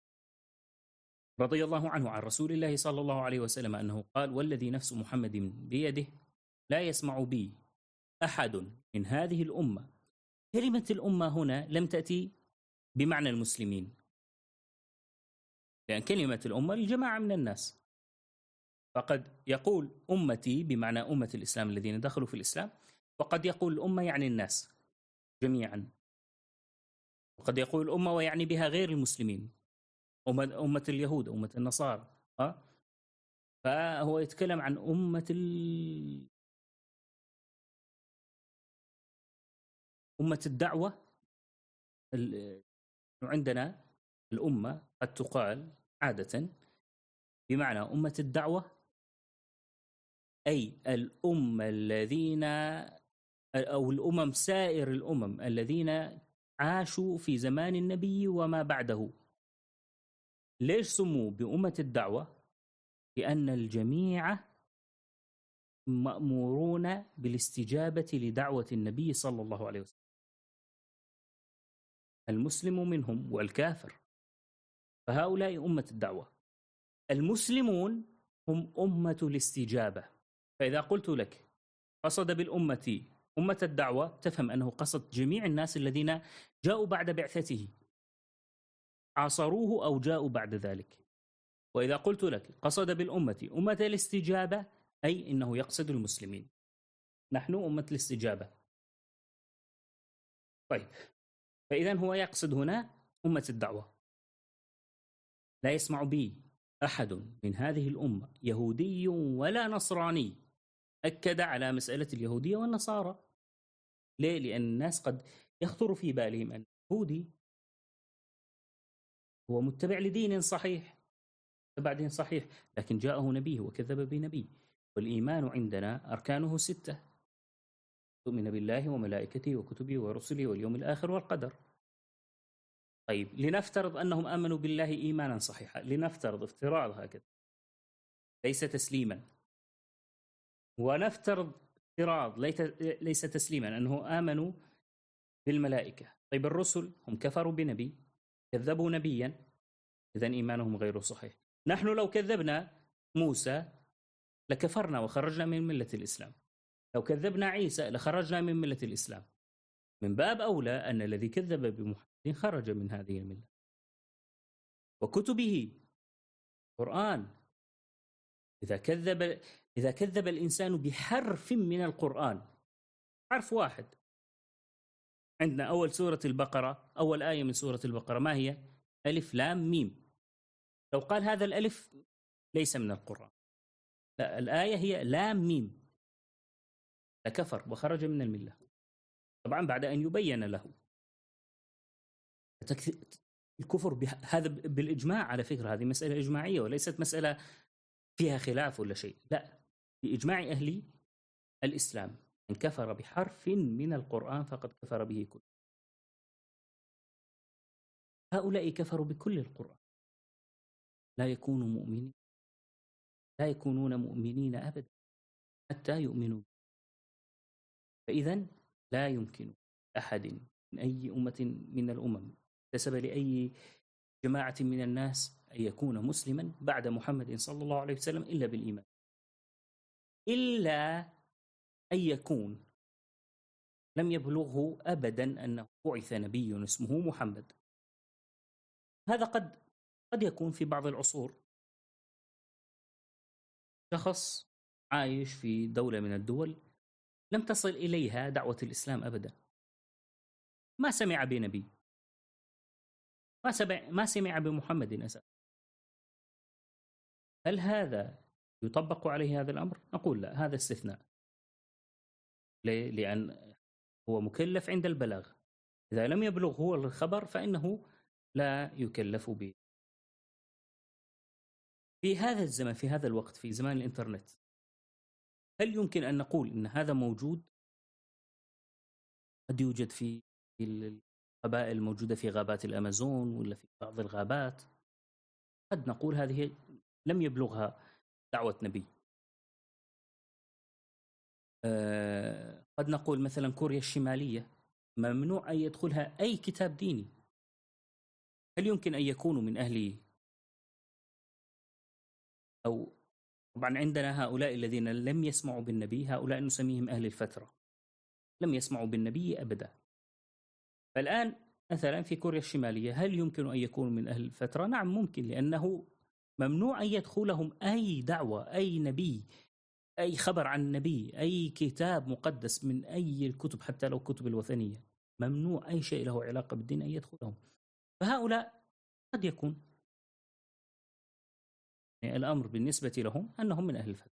رضي الله عنه عن رسول الله صلى الله عليه وسلم أنه قال: والذي نفس محمد بيده لا يسمع بي أحد من هذه الأمة. كلمة الأمة هنا لم تأتي بمعنى المسلمين، لأن كلمة الأمة الجماعة من الناس، فقد يقول أمتي بمعنى أمة الإسلام الذين دخلوا في الإسلام، وقد يقول الأمة يعني الناس جميعا، وقد يقول الأمة ويعني بها غير المسلمين، أمة اليهود، أمة النصارى. فهو يتكلم عن أمة الدعوة. عندنا الأمة قد تقال عادة بمعنى أمة الدعوة، أي الأمة الذين أو الأمم، سائر الأمم الذين عاشوا في زمان النبي وما بعده. ليش سموا بأمة الدعوة؟ لأن الجميع مأمورون بالاستجابة لدعوة النبي صلى الله عليه وسلم، المسلم منهم والكافر، فهؤلاء أمة الدعوة. المسلمون هم أمة الاستجابة. فإذا قلت لك قصد بالأمة أمة الدعوة، تفهم أنه قصد جميع الناس الذين جاءوا بعد بعثته، عاصروه أو جاءوا بعد ذلك. وإذا قلت لك قصد بالأمة أمة الاستجابة، أي إنه يقصد المسلمين، نحن أمة الاستجابة. طيب، فإذا هو يقصد هنا أمة الدعوة. لا يسمع بي أحد من هذه الأمة يهودي ولا نصراني. أكد على مسألة اليهودية والنصارى. ليه؟ لأن الناس قد يخطر في بالهم أن اليهودي هو متبع لدين صحيح، تبع دين صحيح، لكن جاءه نبيه وكذب بنبي. والإيمان عندنا أركانه 6: تؤمن بالله وملائكته وكتبه ورسله واليوم الآخر والقدر. طيب، لنفترض أنهم آمنوا بالله إيمانا صحيحا، لنفترض افتراض هكذا ليس تسليما، ونفترض افتراض ليس تسليما أنه آمنوا بالملائكة. طيب، الرسل هم كفروا بنبي، كذبوا نبيا، إذن إيمانهم غير صحيح. نحن لو كذبنا موسى لكفرنا وخرجنا من ملة الإسلام، لو كذبنا عيسى لخرجنا من ملة الإسلام. من باب أولى أن الذي كذب بمحمد خرج من هذه الملة. وكتبه قرآن، إذا كذب الإنسان بحرف من القرآن، حرف واحد، عندنا أول سورة البقرة، أول آية من سورة البقرة ما هي؟ ألف لام ميم. لو قال هذا الألف ليس من القرآن، لا، الآية هي لام ميم، لكفر وخرج من الملة، طبعا بعد أن يبين له. الكفر هذا بالإجماع، على فكرة هذه مسألة إجماعية وليست مسألة فيها خلاف ولا شيء، لا، بإجماع أهل الإسلام: من كفر بحرف من القرآن فقد كفر به كله. هؤلاء كفروا بكل القرآن، لا يكونون مؤمنين أبدا حتى يؤمنوا. فإذا لا يمكن أحد من أي أمة من الأمم انتسب لأي جماعة من الناس أن يكون مسلما بعد محمد صلى الله عليه وسلم إلا بالإيمان، إلا أن يكون لم يبلغه أبدا أنه بعث نبي اسمه محمد. هذا قد يكون في بعض العصور شخص عايش في دولة من الدول لم تصل إليها دعوة الإسلام أبدا، ما سمع بنبي، ما سمع بمحمد أساسا. هل هذا يطبق عليه هذا الأمر؟ نقول لا، هذا استثناء. ليه؟ لأن هو مكلف عند البلاغ، إذا لم يبلغ هو الخبر فإنه لا يكلف به. في هذا الزمن، في هذا الوقت، في زمان الإنترنت، هل يمكن أن نقول إن هذا موجود؟ قد يوجد في القبائل الموجودة في غابات الأمازون ولا في بعض الغابات، قد نقول هذه لم يبلغها دعوة نبي. قد نقول مثلا كوريا الشمالية ممنوع أن يدخلها أي كتاب ديني. هل يمكن أن يكونوا من أهل، أو طبعا عندنا هؤلاء الذين لم يسمعوا بالنبي، هؤلاء نسميهم أهل الفترة، لم يسمعوا بالنبي أبدا. فالآن مثلا في كوريا الشمالية هل يمكن أن يكونوا من أهل الفترة؟ نعم ممكن، لأنه ممنوع أن يدخلهم أي دعوة، أي نبي، أي خبر عن النبي، أي كتاب مقدس من أي الكتب، حتى لو كتب الوثنية، ممنوع أي شيء له علاقة بالدين أن يدخلهم. فهؤلاء قد يكون يعني الأمر بالنسبة لهم أنهم من أهل الفترة.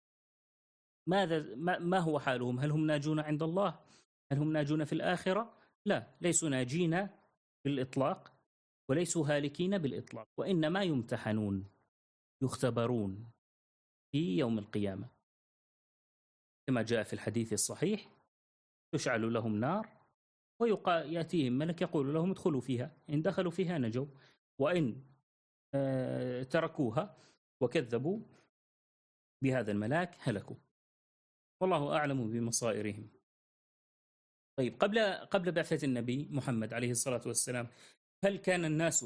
ما هو حالهم؟ هل هم ناجون عند الله؟ هل هم ناجون في الآخرة؟ لا، ليسوا ناجين بالإطلاق، وليسوا هالكين بالإطلاق، وإنما يمتحنون، يختبرون في يوم القيامة، كما جاء في الحديث الصحيح: تشعل لهم نار ويأتيهم ملك يقول لهم ادخلوا فيها، إن دخلوا فيها نجوا، وإن تركوها وكذبوا بهذا الملاك هلكوا، والله أعلم بمصائرهم. طيب، قبل بعثة النبي محمد عليه الصلاة والسلام، هل كان الناس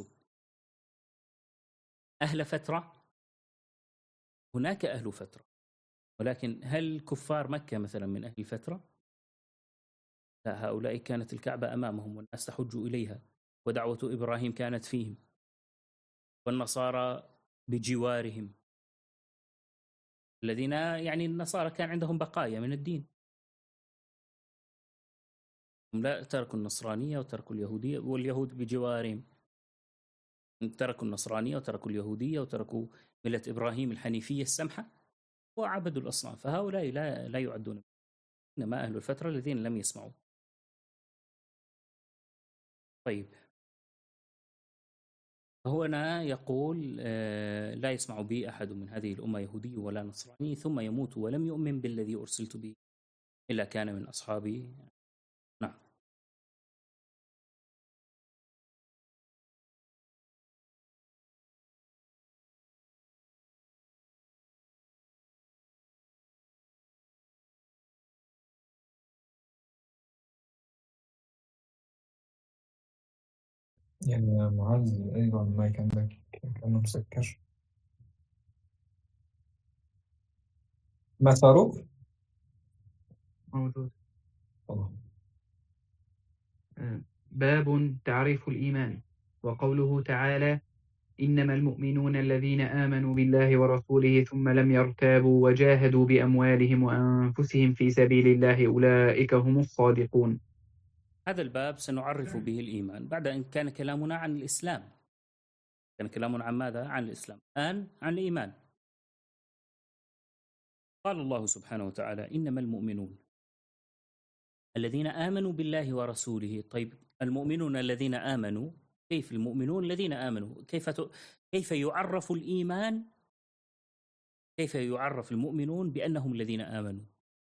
أهل فترة؟ هناك أهل فترة، ولكن هل كفار مكة مثلا من أهل فترة؟ لا، هؤلاء كانت الكعبة أمامهم والناس تحج إليها، ودعوة إبراهيم كانت فيهم، والنصارى بجوارهم، الذين يعني النصارى كان عندهم بقايا من الدين، هم لا تركوا النصرانية وتركوا اليهودية، واليهود بجوارهم تركوا النصرانية وتركوا اليهودية وتركوا ملة إبراهيم الحنيفية السمحة وعبدوا الأصنام. فهؤلاء لا يعدون، إنما أهل الفترة الذين لم يسمعوا. طيب، هنا يقول لا يسمع بي أحد من هذه الأمة يهودي ولا نصراني ثم يموت ولم يؤمن بالذي أرسلت به إلا كان من أصحابي. نعم. يعني يا معاذ أيضا ما كأنه مسكر ما صاروخ موجود. والله. باب تعريف الإيمان، وقوله تعالى: إنما المؤمنون الذين آمنوا بالله ورسوله ثم لم يرتابوا وجاهدوا بأموالهم وأنفسهم في سبيل الله أولئك هم الصادقون. هذا الباب سنعرف به الإيمان بعد أن كان كلامنا عن الإسلام. كان كلامنا عن ماذا؟ عن الإسلام. الآن عن الإيمان. قال الله سبحانه وتعالى: إنما المؤمنون الذين آمنوا بالله ورسوله. طيب، المؤمنون الذين آمنوا، كيف المؤمنون الذين آمنوا؟ كيف يعرف الإيمان؟ كيف يعرف المؤمنون بأنهم الذين آمنوا؟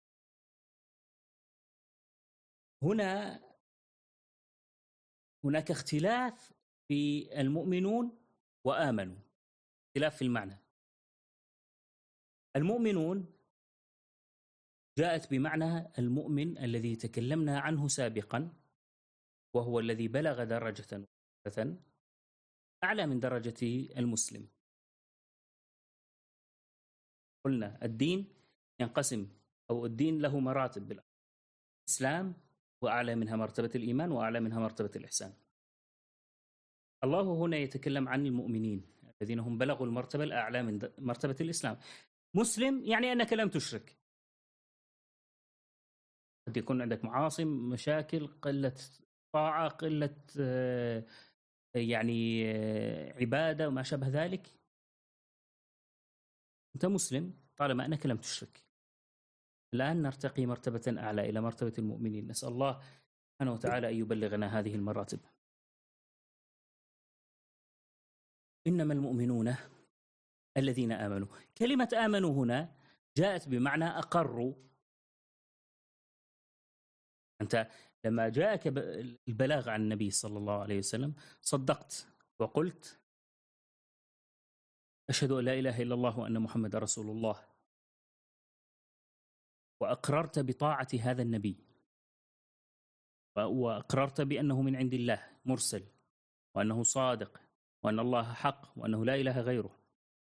هناك اختلاف في المؤمنون وآمنوا، اختلاف في المعنى. المؤمنون جاءت بمعنى المؤمن الذي تكلمنا عنه سابقا، وهو الذي بلغ درجة أعلى من درجة المسلم. قلنا الدين ينقسم، أو الدين له مراتب: الإسلام وأعلى منها مرتبة الإيمان، وأعلى منها مرتبة الإحسان. الله هنا يتكلم عن المؤمنين الذين هم بلغوا المرتبة الأعلى من مرتبة الإسلام. مسلم يعني أنك لم تشرك. قد يكون عندك معاصي، مشاكل، قلة طاعة، قلة يعني عبادة وما شابه ذلك، أنت مسلم طالما أنك لم تشرك. الآن نرتقي مرتبة أعلى إلى مرتبة المؤمنين. نسأل الله سبحانه وتعالى أن يبلغنا هذه المراتب. إنما المؤمنون الذين آمنوا. كلمة آمنوا هنا جاءت بمعنى أقروا. أنت لما جاءك البلاغ عن النبي صلى الله عليه وسلم صدقت وقلت أشهد أن لا إله إلا الله وأن محمد رسول الله، وأقررت بطاعة هذا النبي، وأقررت بأنه من عند الله مرسل، وأنه صادق، وأن الله حق، وأنه لا إله غيره.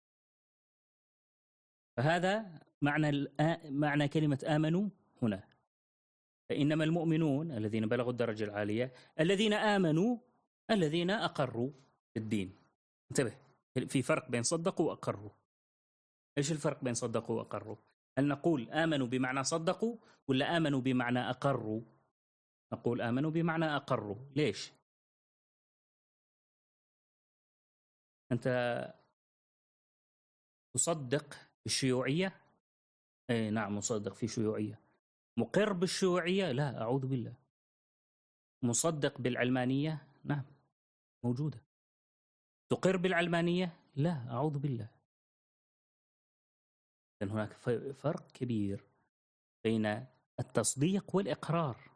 فهذا معنى كلمة آمنوا هنا. فإنما المؤمنون الذين بلغوا الدرجة العالية الذين آمنوا، الذين أقروا بالدين. انتبه، في فرق بين صدقوا وأقروا. إيش الفرق بين صدقوا وأقروا؟ هل نقول آمنوا بمعنى صدقوا، ولا آمنوا بمعنى أقروا؟ نقول آمنوا بمعنى أقروا. ليش؟ أنت تصدق بالشيوعية؟ إيه نعم، مصدق في شيوعية. مقر بالشيوعية؟ لا، أعوذ بالله. مصدق بالعلمانية؟ نعم موجودة. تقر بالعلمانية؟ لا، أعوذ بالله. لأن هناك فرق كبير بين التصديق والإقرار.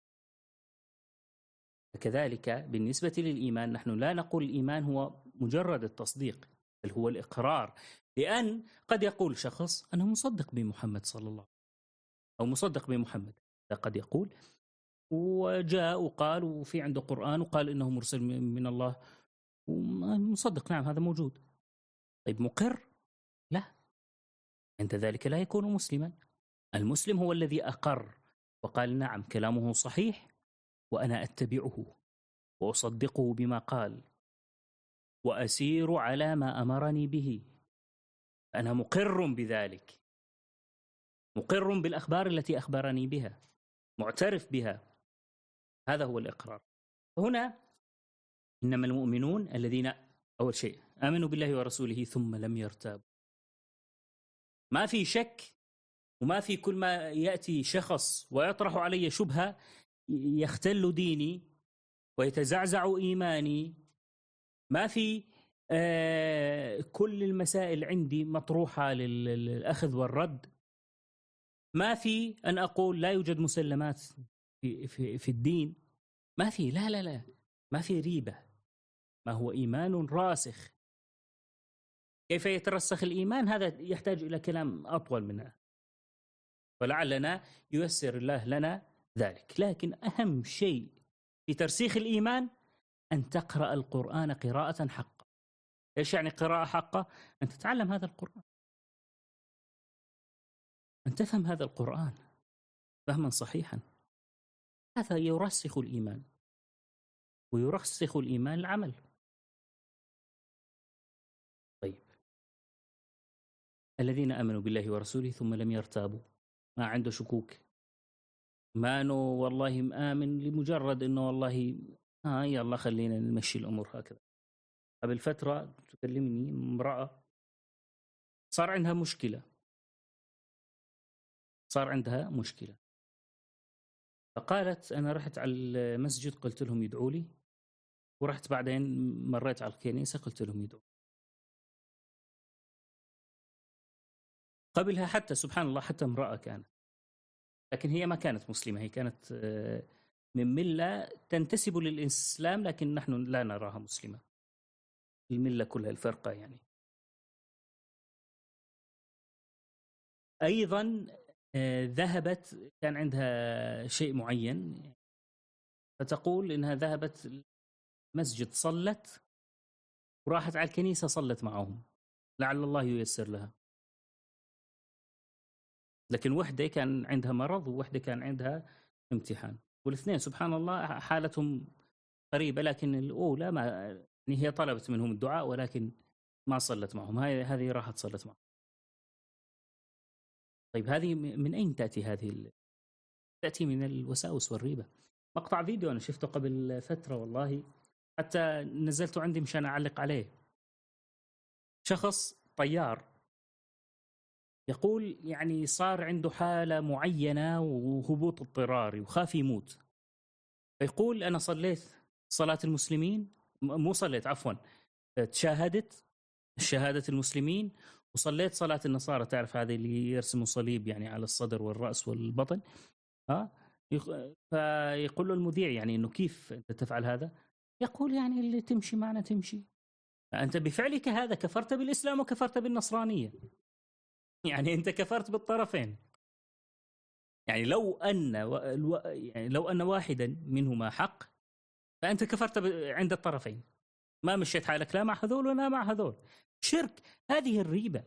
كذلك بالنسبة للإيمان، نحن لا نقول الإيمان هو مجرد التصديق، بل هو الإقرار. لأن قد يقول شخص أنا مصدق بمحمد صلى الله عليه وسلم، أو مصدق بمحمد، قد يقول وجاء وقال وفي عنده قرآن وقال إنه مرسل من الله ومصدق، نعم هذا موجود. طيب مقر؟ لا، عند ذلك لا يكون مسلما. المسلم هو الذي أقر وقال نعم كلامه صحيح وأنا أتبعه وأصدقه بما قال وأسير على ما أمرني به. أنا مقر بذلك، مقر بالأخبار التي أخبرني بها، معترف بها. هذا هو الإقرار. هنا إنما المؤمنون الذين أول شيء آمنوا بالله ورسوله ثم لم يرتابوا. ما في شك، وما في كل ما يأتي شخص ويطرح علي شبهة يختل ديني ويتزعزع إيماني. ما في كل المسائل عندي مطروحة للأخذ والرد. ما في أن أقول لا يوجد مسلمات في الدين. ما في، لا لا لا، ما في ريبة. ما هو إيمان راسخ. كيف يترسخ الإيمان؟ هذا يحتاج إلى كلام أطول منه، ولعلنا ييسر الله لنا ذلك. لكن أهم شيء في ترسيخ الإيمان أن تقرأ القرآن قراءة حقة. إيش يعني قراءة حقة؟ أن تتعلم هذا القرآن، أن تفهم هذا القرآن فهما صحيحا. هذا يرسخ الإيمان، ويرسخ الإيمان العمل. طيب، الذين آمنوا بالله ورسوله ثم لم يرتابوا، ما عنده شكوك، ما أنه والله آمن لمجرد أنه والله يلا خلينا نمشي الأمور هكذا. قبل فترة تكلمني امرأة صار عندها مشكلة، فقالت أنا رحت على المسجد قلت لهم يدعوا لي، ورحت بعدين مريت على الكنيسة قلت لهم يدعوا. قبلها حتى سبحان الله حتى امرأة كانت، لكن هي ما كانت مسلمة، هي كانت من ملة تنتسب للإسلام، لكن نحن لا نراها مسلمة. الملة كلها الفرقة يعني. أيضا ذهبت، كان عندها شيء معين، فتقول إنها ذهبت مسجد صلت وراحت على الكنيسة صلت معهم، لعل الله ييسر لها. لكن وحدة كان عندها مرض ووحدة كان عندها امتحان. والاثنين سبحان الله حالتهم قريبة، لكن الأولى ما يعني هي طلبت منهم الدعاء ولكن ما صلت معهم، هذه راحت صلت معهم. طيب هذه من أين تأتي هذه؟ تأتي من الوساوس والريبة. مقطع فيديو أنا شفته قبل فترة والله، حتى نزلته عندي مشان أعلق عليه. شخص طيار يقول يعني صار عنده حالة معينة وهبوط اضطراري وخاف يموت، فيقول أنا صليت صلاة المسلمين، مو صليت عفوا، تشاهدت شهادة المسلمين وصليت صلاة النصارى، تعرف هذه اللي يرسموا صليب يعني على الصدر والرأس والبطن. فيقول له المذيع يعني إنه كيف أنت تفعل هذا؟ يقول يعني اللي تمشي معنا تمشي، أنت بفعلك هذا كفرت بالإسلام وكفرت بالنصرانية، يعني أنت كفرت بالطرفين. يعني لو أن واحدا منهما حق فأنت كفرت عند الطرفين، ما مشيت حالك لا مع هذول ولا مع هذول. شرك، هذه الريبة.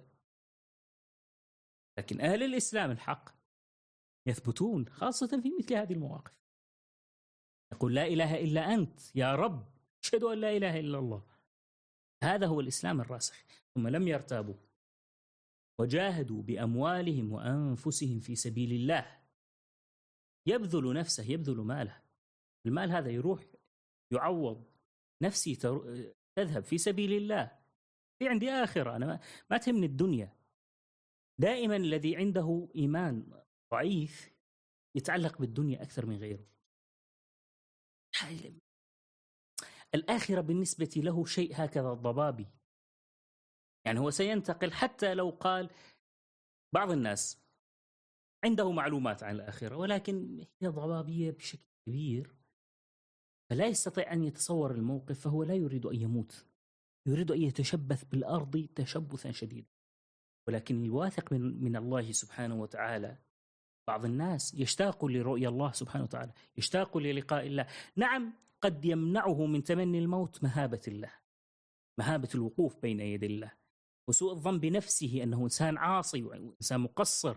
لكن أهل الإسلام الحق يثبتون خاصة في مثل هذه المواقف، يقول لا إله إلا أنت يا رب، أشهد أن لا إله إلا الله. هذا هو الإسلام الراسخ. ثم لم يرتابوا وجاهدوا بأموالهم وأنفسهم في سبيل الله، يبذل نفسه، يبذل ماله، المال هذا يروح يعوض نفسي تذهب في سبيل الله، في عندي آخرة، أنا ما تهمني الدنيا. دائما الذي عنده إيمان ضعيف يتعلق بالدنيا أكثر من غيره. الآخرة بالنسبة له شيء هكذا ضبابي، يعني هو سينتقل. حتى لو قال بعض الناس عنده معلومات عن الآخرة ولكن هي ضبابية بشكل كبير، فلا يستطيع أن يتصور الموقف، فهو لا يريد أن يموت، يريد أن يتشبث بالأرض تشبثا شديدا. ولكن الواثق من الله سبحانه وتعالى، بعض الناس يشتاق لرؤية الله سبحانه وتعالى، يشتاق للقاء الله. نعم قد يمنعه من تمني الموت مهابة الله، مهابة الوقوف بين يدي الله، وسوء الظن بنفسه أنه إنسان عاصي وإنسان مقصر،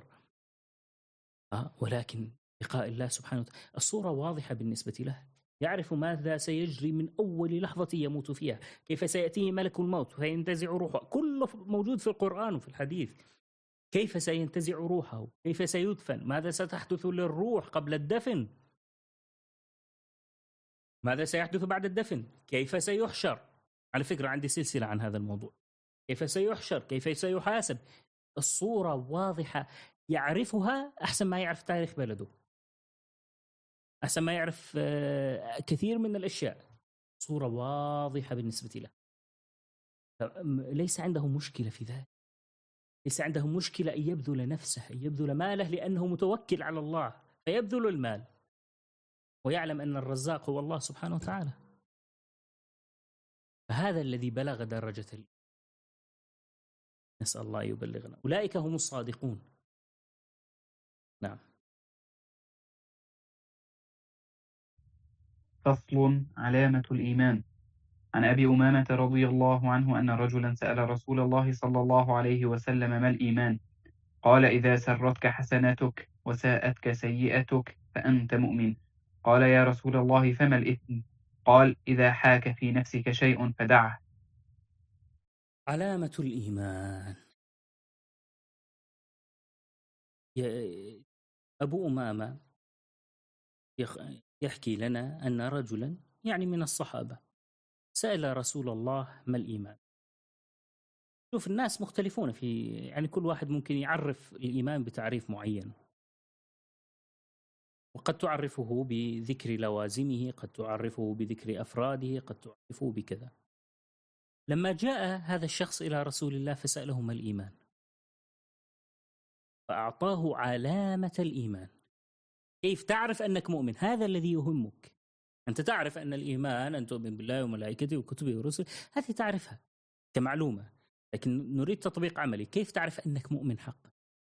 ولكن لقاء الله سبحانه وتعالى الصورة واضحة بالنسبة له، يعرف ماذا سيجري من أول لحظة يموت فيها، كيف سيأتيه ملك الموت فينتزع روحه، كله موجود في القرآن وفي الحديث. كيف سينتزع روحه، كيف سيدفن، ماذا ستحدث للروح قبل الدفن، ماذا سيحدث بعد الدفن، كيف سيحشر. على فكرة عندي سلسلة عن هذا الموضوع، كيف سيحشر، كيف سيحاسب. الصورة واضحة، يعرفها أحسن ما يعرف تاريخ بلده، أحسن ما يعرف كثير من الأشياء. صورة واضحة بالنسبة له، ليس عنده مشكلة في ذلك، ليس عنده مشكلة أن يبذل نفسه، أن يبذل ماله، لأنه متوكل على الله فيبذل المال ويعلم أن الرزاق هو الله سبحانه وتعالى. فهذا الذي بلغ درجة نسأل الله يبلغنا، أولئك هم الصادقون. نعم. فصل: علامة الإيمان. عن أبي أمامة رضي الله عنه أن رجلا سأل رسول الله صلى الله عليه وسلم: ما الإيمان؟ قال: إذا سرتك حسناتك وساءتك سيئتك فأنت مؤمن. قال: يا رسول الله فما الإثم؟ قال: إذا حاك في نفسك شيء فدعه. علامة الإيمان. أبو أمامة يحكي لنا أن رجلا يعني من الصحابة سأل رسول الله ما الإيمان. شوف الناس مختلفون في، يعني كل واحد ممكن يعرف الإيمان بتعريف معين، وقد تعرفه بذكر لوازمه، قد تعرفه بذكر أفراده، قد تعرفه بكذا. لما جاء هذا الشخص إلى رسول الله فسأله ما الإيمان، فأعطاه علامة الإيمان. كيف تعرف أنك مؤمن؟ هذا الذي يهمك. أنت تعرف أن الإيمان أن تؤمن بالله وملائكته وكتبه ورسله، هذه تعرفها كمعلومة، لكن نريد تطبيق عملي. كيف تعرف أنك مؤمن حقا؟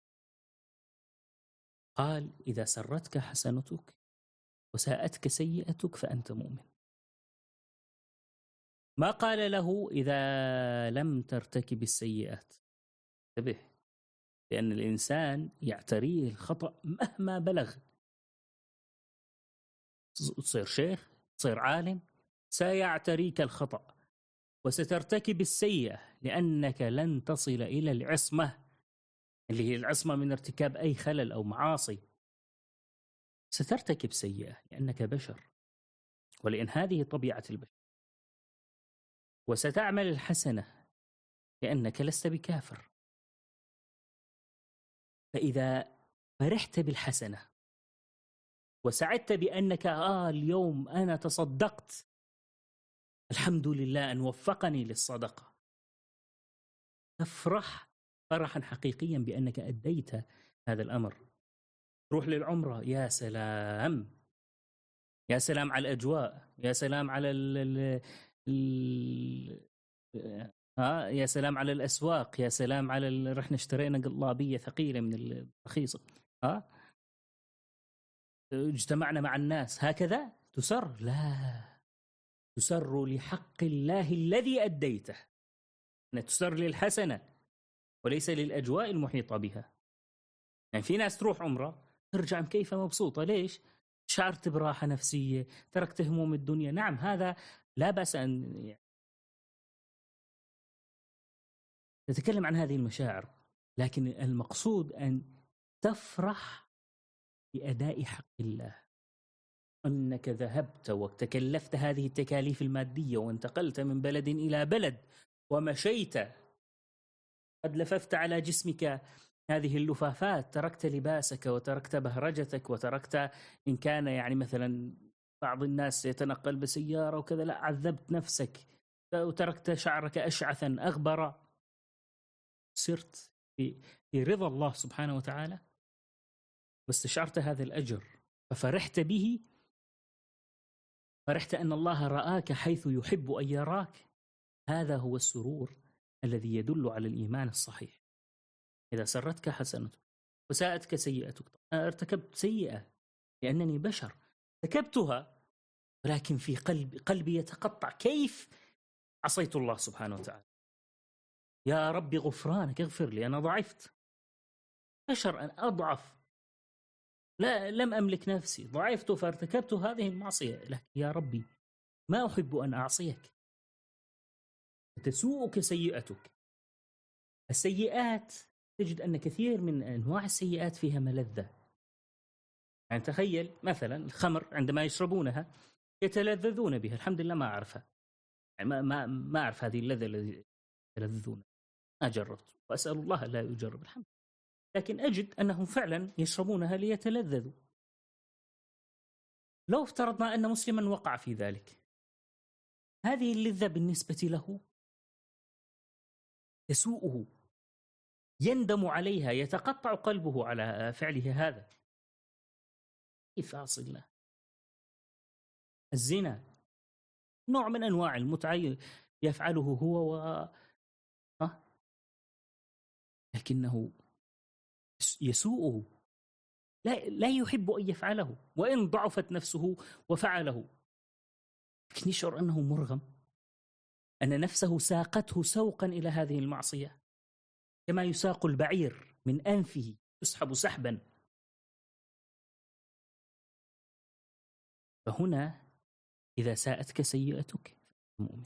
قال: إذا سرتك حسنتك وساءتك سيئتك فأنت مؤمن. ما قال له إذا لم ترتكب السيئات. انتبه، لأن الإنسان يعتريه الخطأ مهما بلغ، تصير شيخ، تصير عالم، سيعتريك الخطأ وسترتكب السيئة، لأنك لن تصل إلى العصمة اللي هي العصمة من ارتكاب أي خلل أو معاصي. سترتكب سيئة لأنك بشر، ولأن هذه طبيعة البشر. وستعمل الحسنة لأنك لست بكافر. فإذا فرحت بالحسنة وسعدت بأنك اليوم أنا تصدقت، الحمد لله أن وفقني للصدقة، تفرح فرحا حقيقيا بأنك أديت هذا الأمر. تروح للعمرة، يا سلام، يا سلام على الأجواء، يا سلام على يا سلام على الأسواق، يا سلام على رحنا اشترينا قلابية ثقيلة من الرخيصة، اجتمعنا مع الناس، هكذا تسر؟ لا، تسر لحق الله الذي أديته، أن تسر للحسنة وليس للأجواء المحيطة بها. يعني في ناس تروح عمرة ترجع مكيفة مبسوطة، ليش؟ شعرت براحة نفسية، تركت هموم الدنيا. نعم، هذا لا بأس أن نتكلم عن هذه المشاعر، لكن المقصود أن تفرح بأداء حق الله، أنك ذهبت وتكلفت هذه التكاليف المادية وانتقلت من بلد إلى بلد ومشيت، قد لففت على جسمك هذه اللفافات، تركت لباسك وتركت بهرجتك وتركت إن كان يعني مثلا بعض الناس يتنقل بسيارة وكذا، لا، عذبت نفسك وتركت شعرك أشعثا أغبر، سرت في رضا الله سبحانه وتعالى واستشعرت هذا الأجر ففرحت به، فرحت أن الله رآك حيث يحب أن يراك. هذا هو السرور الذي يدل على الإيمان الصحيح. إذا سرتك حسنتك وساءتك سيئتك، أنا ارتكبت سيئة لأنني بشر ارتكبتها، ولكن في قلبي يتقطع، كيف عصيت الله سبحانه وتعالى؟ يا ربي غفرانك، اغفر لي، أنا ضعفت، بشر، أنا أضعف، لا، لم أملك نفسي، ضعفت فارتكبت هذه المعصية، لكن يا ربي ما أحب أن أعصيك. تسوءك سيئتك. السيئات تجد أن كثير من أنواع السيئات فيها ملذة. يعني تخيل مثلا الخمر عندما يشربونها يتلذذون بها، الحمد لله ما أعرفها، يعني ما أعرف هذه اللذة التي يتلذذون، ما جربت وأسأل الله لا يجرب، الحمد لله، لكن أجد أنهم فعلا يشربونها ليتلذذوا. لو افترضنا أن مسلما وقع في ذلك، هذه اللذة بالنسبة له تسوءه، يندم عليها، يتقطع قلبه على فعله هذا. كيف أعصي الله؟ الزنا نوع من أنواع المتعة يفعله هو لكنه يسوءه، لا يحب أن يفعله، وإن ضعفت نفسه وفعله، لكن يشعر أنه مرغم، أن نفسه ساقته سوقا إلى هذه المعصية، كما يساق البعير من أنفه، يسحب سحبا. فهنا إذا ساءتك سيئتك مؤمن.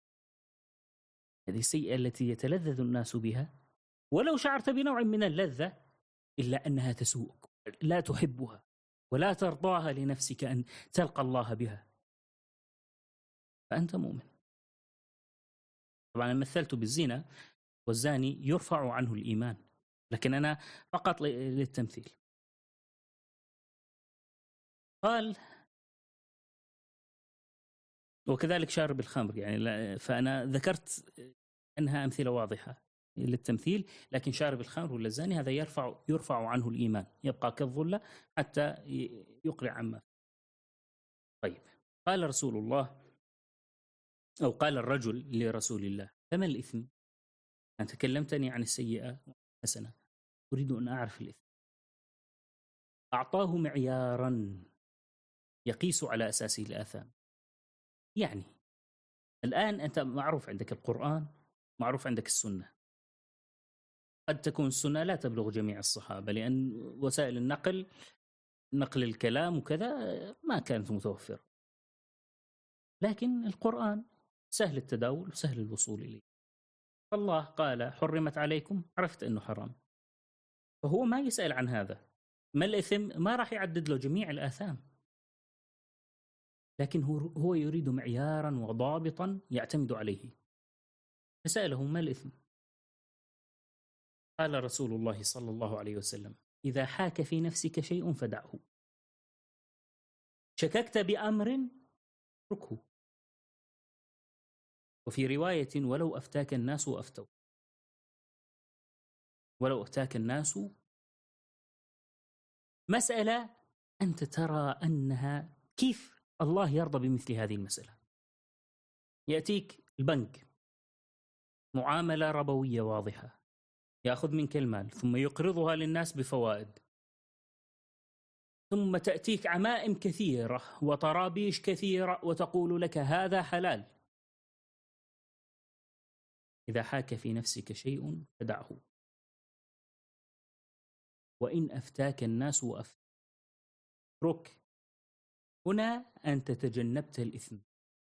هذه السيئة التي يتلذذ الناس بها، ولو شعرت بنوع من اللذة إلا أنها تسوءك، لا تحبها ولا ترضاها لنفسك أن تلقى الله بها، فأنت مؤمن. طبعا مثلت بالزنا، والزاني يرفع عنه الإيمان، لكن أنا فقط للتمثيل. قال وكذلك شارب الخمر، يعني فأنا ذكرت أنها أمثلة واضحة للتمثيل، لكن شارب الخمر ولا الزاني هذا يرفع عنه الإيمان، يبقى كالظلة حتى يقلع عما. طيب، قال رسول الله، أو قال الرجل لرسول الله: فما الإثم؟ أنت كلمتني عن السيئة والحسنة، أريد أن أعرف الإثم. أعطاه معيارا يقيس على أساسه الآثام. يعني الآن أنت معروف عندك القرآن، معروف عندك السنة. قد تكون السنة لا تبلغ جميع الصحابة، لأن وسائل النقل نقل الكلام وكذا ما كانت متوفرة، لكن القرآن سهل التداول وسهل الوصول إليه. فالله قال حرمت عليكم، عرفت أنه حرام، فهو ما يسأل عن هذا ما الإثم، ما راح يعدد له جميع الآثام، لكن هو يريد معيارا وضابطا يعتمد عليه، فسأله ما الإثم؟ قال رسول الله صلى الله عليه وسلم إذا حاك في نفسك شيء فدعه، شككت بأمر اتركه، وفي رواية ولو أفتاك الناس وأفتوا، ولو أفتاك الناس. مسألة أنت ترى أنها كيف الله يرضى بمثل هذه المسألة؟ يأتيك البنك معاملة ربوية واضحة، يأخذ منك المال ثم يقرضها للناس بفوائد، ثم تأتيك عمائم كثيرة وطرابيش كثيرة وتقول لك هذا حلال. إذا حاك في نفسك شيء فدعه، وإن أفتاك الناس اترك. هنا أنت تجنبت الإثم.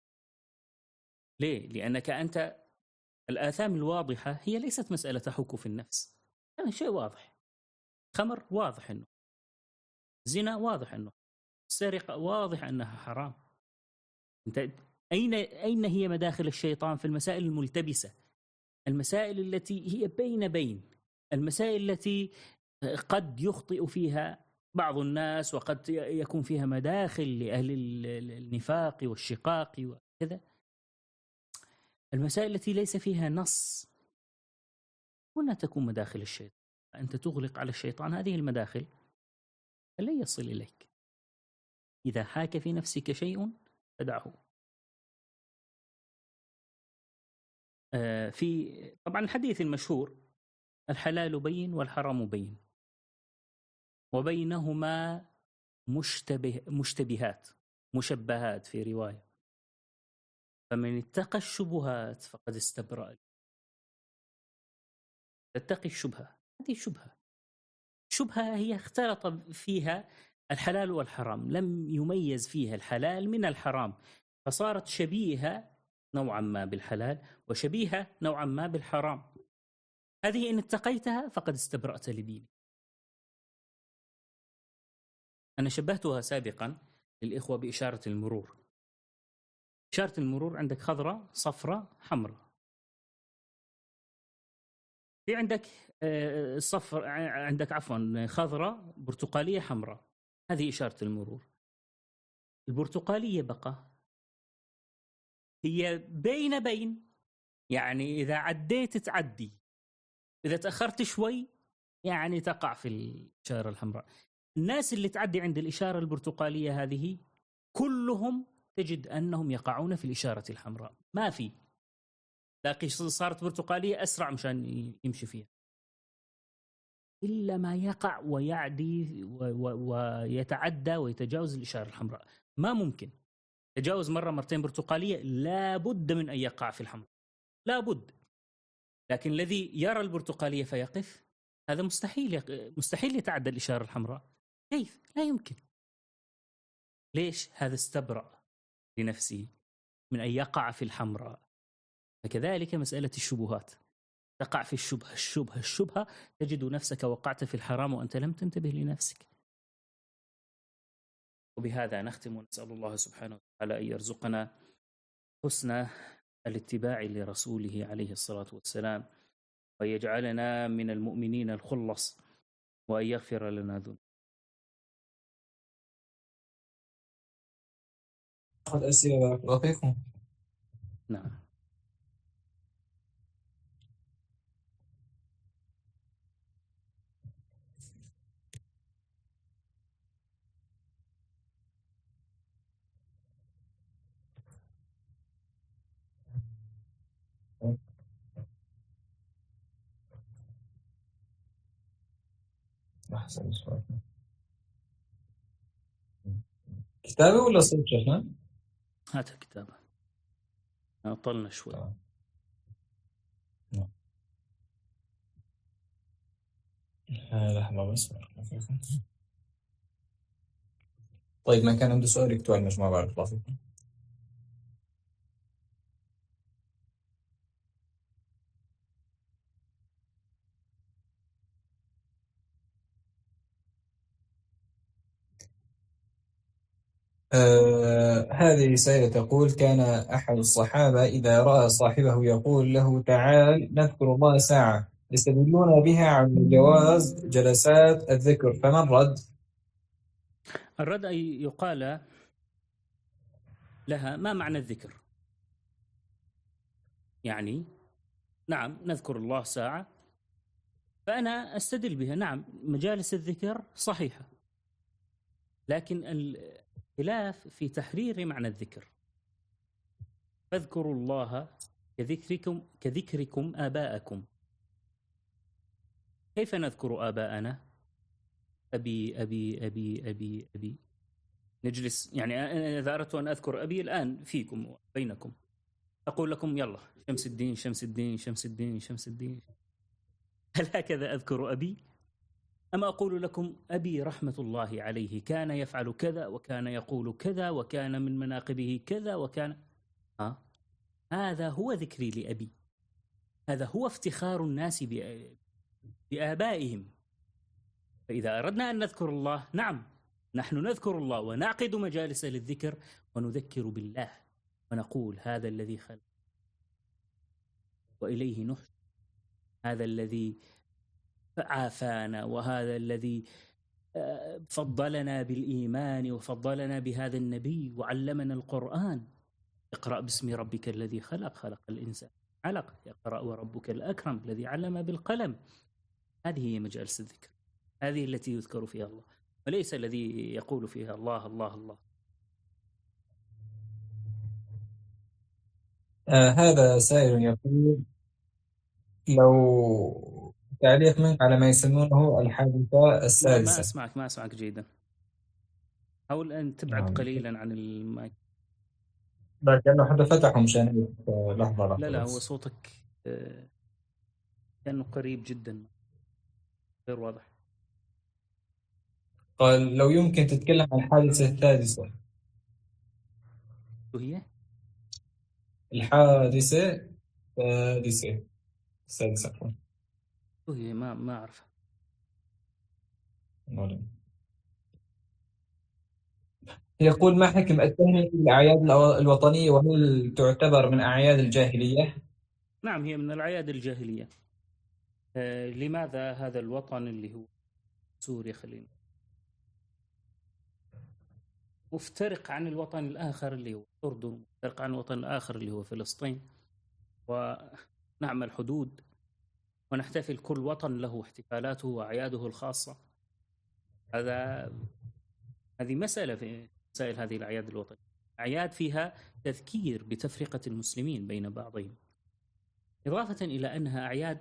ليه؟ لأنك أنت الآثام الواضحة هي ليست مسألة تحك في النفس، يعني شيء واضح، خمر واضح أنه، زنا واضح أنه، سرقة واضح أنها حرام. أنت أين هي مداخل الشيطان في المسائل الملتبسة، المسائل التي هي بين المسائل التي قد يخطئ فيها بعض الناس وقد يكون فيها مداخل لأهل النفاق والشقاق وكذا، المسائل التي ليس فيها نص هنا تكون مداخل الشيطان. أنت تغلق على الشيطان هذه المداخل فلن يصل إليك. إذا حاك في نفسك شيء فدعه. في طبعا الحديث المشهور الحلال بين والحرام بين وبينهما مشبهات في رواية، فمن اتقى الشبهات فقد استبرأ. تتقي الشبهة، هذه شبهة هي اختلط فيها الحلال والحرام، لم يميز فيها الحلال من الحرام، فصارت شبيهة نوعا ما بالحلال وشبيهة نوعا ما بالحرام. هذه إن اتقيتها فقد استبرأت لدينك. أنا شبهتها سابقا للإخوة بإشارة المرور. إشارة المرور عندك خضراء صفراء حمراء، في عندك صفر، عندك عفوا خضراء برتقالية حمراء، هذه إشارة المرور. البرتقالية بقى هي بين، يعني إذا عديت تعدي، إذا تأخرت شوي يعني تقع في الإشارة الحمراء. الناس اللي تعدي عند الإشارة البرتقالية هذه كلهم تجد أنهم يقعون في الإشارة الحمراء، ما في لكن صارت برتقالية أسرع مشان يمشي فيها، إلا ما يقع ويعدي ويتعدى ويتجاوز الإشارة الحمراء. ما ممكن تجاوز مرة مرتين برتقالية، لا بد من أن يقع في الحمراء، لا بد. لكن الذي يرى البرتقالية فيقف هذا مستحيل يتعدى الإشارة الحمراء. كيف؟ لا يمكن. ليش؟ هذا استبرأ لنفسه من أن يقع في الحمراء. فكذلك مسألة الشبهات، تقع في الشبهة تجد نفسك وقعت في الحرام وأنت لم تنتبه لنفسك. وبهذا نختم، ونسأل الله سبحانه وتعالى أن يرزقنا حسن الاتباع لرسوله عليه الصلاة والسلام، ويجعلنا من المؤمنين الخلص، وأن يغفر لنا ذنوبنا. أخذ أسئلة بارك الله فيكم. نعم. أحسن سؤال. كتابة ولا صوت شيخنا؟ هات الكتابة، طلنا شوي. لحظة بس بارك الله فيكم. طيب من كان عنده سؤال يكتب على المجموعة بارك الله فيكم. هذه سائلة تقول: كان أحد الصحابة إذا رأى صاحبه يقول له تعال نذكر الله ساعة يستدلون بها على جواز جلسات الذكر، فما الرد؟ الرد أن يقال لها ما معنى الذكر؟ يعني نعم نذكر الله ساعة، فأنا أستدل بها. نعم مجالس الذكر صحيحة، لكن الخلاف في تحرير معنى الذكر. فاذكروا الله كذكركم آباءكم. كيف نذكر آباءنا؟ أبي أبي أبي أبي أبي. نجلس يعني إذا أردت أن أذكر أبي الآن فيكم بينكم، أقول لكم يلا شمس الدين شمس الدين شمس الدين شمس الدين. هل هكذا أذكر أبي؟ أما أقول لكم أبي رحمة الله عليه كان يفعل كذا وكان يقول كذا وكان من مناقبه كذا وكان هذا هو ذكري لأبي، هذا هو افتخار الناس بآبائهم. فإذا أردنا أن نذكر الله، نعم نحن نذكر الله ونعقد مجالس للذكر ونذكر بالله ونقول هذا الذي خلق وإليه نحشر، هذا الذي عافانا، وهذا الذي فضلنا بالإيمان وفضلنا بهذا النبي وعلمنا القرآن. اقرأ باسم ربك الذي خلق، خلق الإنسان علق، اقرأ وربك الأكرم الذي علم بالقلم. هذه هي مجالس الذكر، هذه التي يذكر فيها الله، وليس الذي يقول فيها الله الله الله. هذا سائل يقول: لو تعليق منك على ما يسمونه الحادثة السادسة. ما أسمعك جيدا. حاول أن تبعد قليلا عن المايك. لكنه حتى فتحوا مشان لحظة. لا هو صوتك كأنه قريب جدا، غير واضح. قال: لو يمكن تتكلم عن الحادثة السادسة. شو هي؟ الحادثة السادسة. شو هي؟ ما أعرف. يقول: ما حكم التهنئة بالأعياد الوطنية، وهل تعتبر من أعياد الجاهلية؟ نعم هي من الأعياد الجاهلية. لماذا هذا الوطن اللي هو سوريا خلينا مفترق عن الوطن الآخر اللي هو الأردن، مفترق عن الوطن الآخر اللي هو فلسطين، ونعمل حدود ونحتفل كل وطن له احتفالاته وأعياده الخاصة. هذه مسألة في مسائل هذه الأعياد الوطنية. أعياد فيها تذكير بتفرقة المسلمين بين بعضهم، إضافة إلى أنها أعياد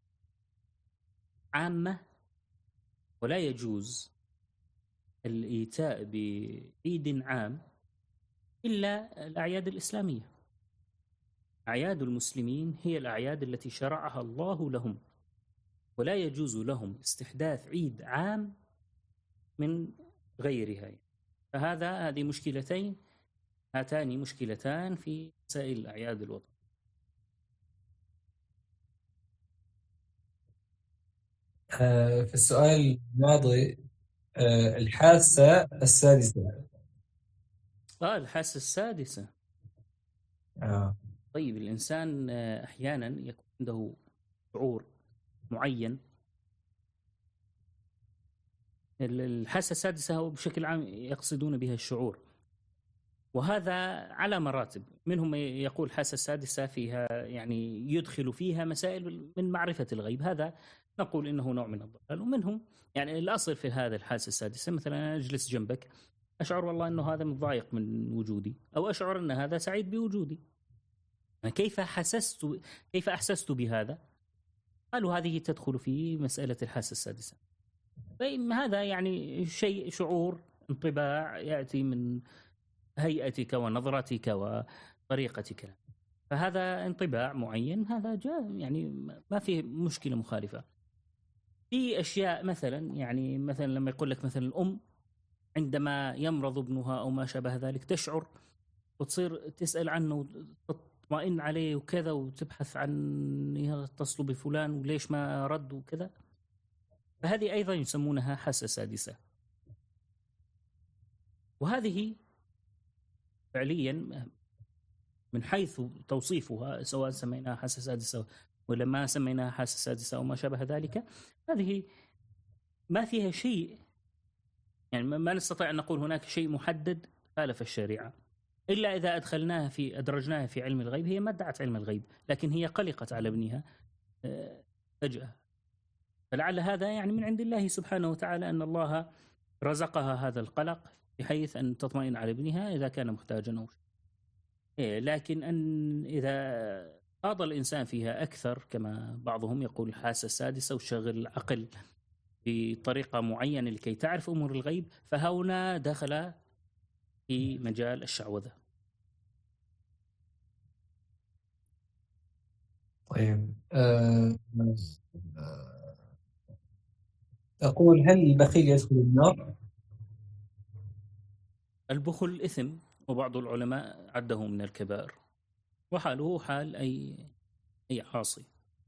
عامة، ولا يجوز الإيتاء بعيد عام إلا الأعياد الإسلامية. أعياد المسلمين هي الأعياد التي شرعها الله لهم، ولا يجوز لهم استحداث عيد عام من غيرها. هذه مشكلتين، هاتان مشكلتان في مسائل الأعياد الوطنية. في السؤال الماضي الحاسة السادسة. الحاسة السادسة. طيب الإنسان أحيانا يكون عنده شعور معين. الحاسة السادسة هو بشكل عام يقصدون بها الشعور، وهذا على مراتب. منهم يقول الحاسة السادسة فيها يعني يدخل فيها مسائل من معرفة الغيب، هذا نقول إنه نوع من الضلال. ومنهم يعني الأصل في هذا الحاسة السادسة مثلا أنا أجلس جنبك أشعر والله أنه هذا متضايق من وجودي، أو أشعر أن هذا سعيد بوجودي. كيف أحسست بهذا؟ قالوا هذه تدخل في مسألة الحاسة السادسة. هذا يعني شعور انطباع يأتي من هيئتك ونظرتك وطريقتك، فهذا انطباع معين، هذا جاء يعني ما فيه مشكلة مخالفة. في أشياء مثلا يعني مثلا لما يقول لك مثلا الأم عندما يمرض ابنها أو ما شابه ذلك تشعر وتصير تسأل عنه وتطمئن عليه وكذا، وتبحث عن يتصلوا بفلان وليش ما رد وكذا. فهذه أيضا يسمونها حاسة سادسة. وهذه فعليا من حيث توصيفها، سواء سميناها حاسة سادسة ولا ما سميناها حاسة سادسة أو ما شابه ذلك، هذه ما فيها شيء، يعني ما نستطيع أن نقول هناك شيء محدد خالف الشريعة، إلا إذا أدرجناها في علم الغيب. هي ما ادعت علم الغيب، لكن هي قلقت على ابنها فجأة، فلعل هذا يعني من عند الله سبحانه وتعالى، أن الله رزقها هذا القلق بحيث أن تطمئن على ابنها إذا كان محتاجا أو شيء. لكن أن إذا خاض الإنسان فيها أكثر، كما بعضهم يقول الحاسة السادسة وشغل العقل بطريقة معينة لكي تعرف أمور الغيب، فهنا دخل في مجال الشعوذة. طيب، أقول هل البخيل يدخل النار؟ البخل إثم، وبعض العلماء عده من الكبائر، وحاله حال أي عاصي.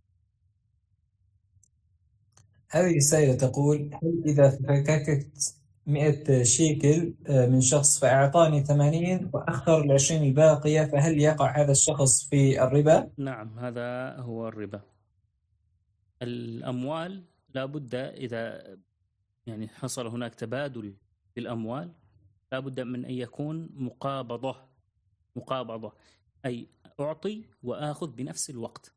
هذه السائلة تقول: هل إذا فككت 100 شيكل من شخص فأعطاني 80 وأخر 20 الباقية، فهل يقع هذا الشخص في الربا؟ نعم، هذا هو الربا. الأموال لابد إذا يعني حصل هناك تبادل للأموال لابد من أن يكون مقابضة، أي أعطي وآخذ بنفس الوقت،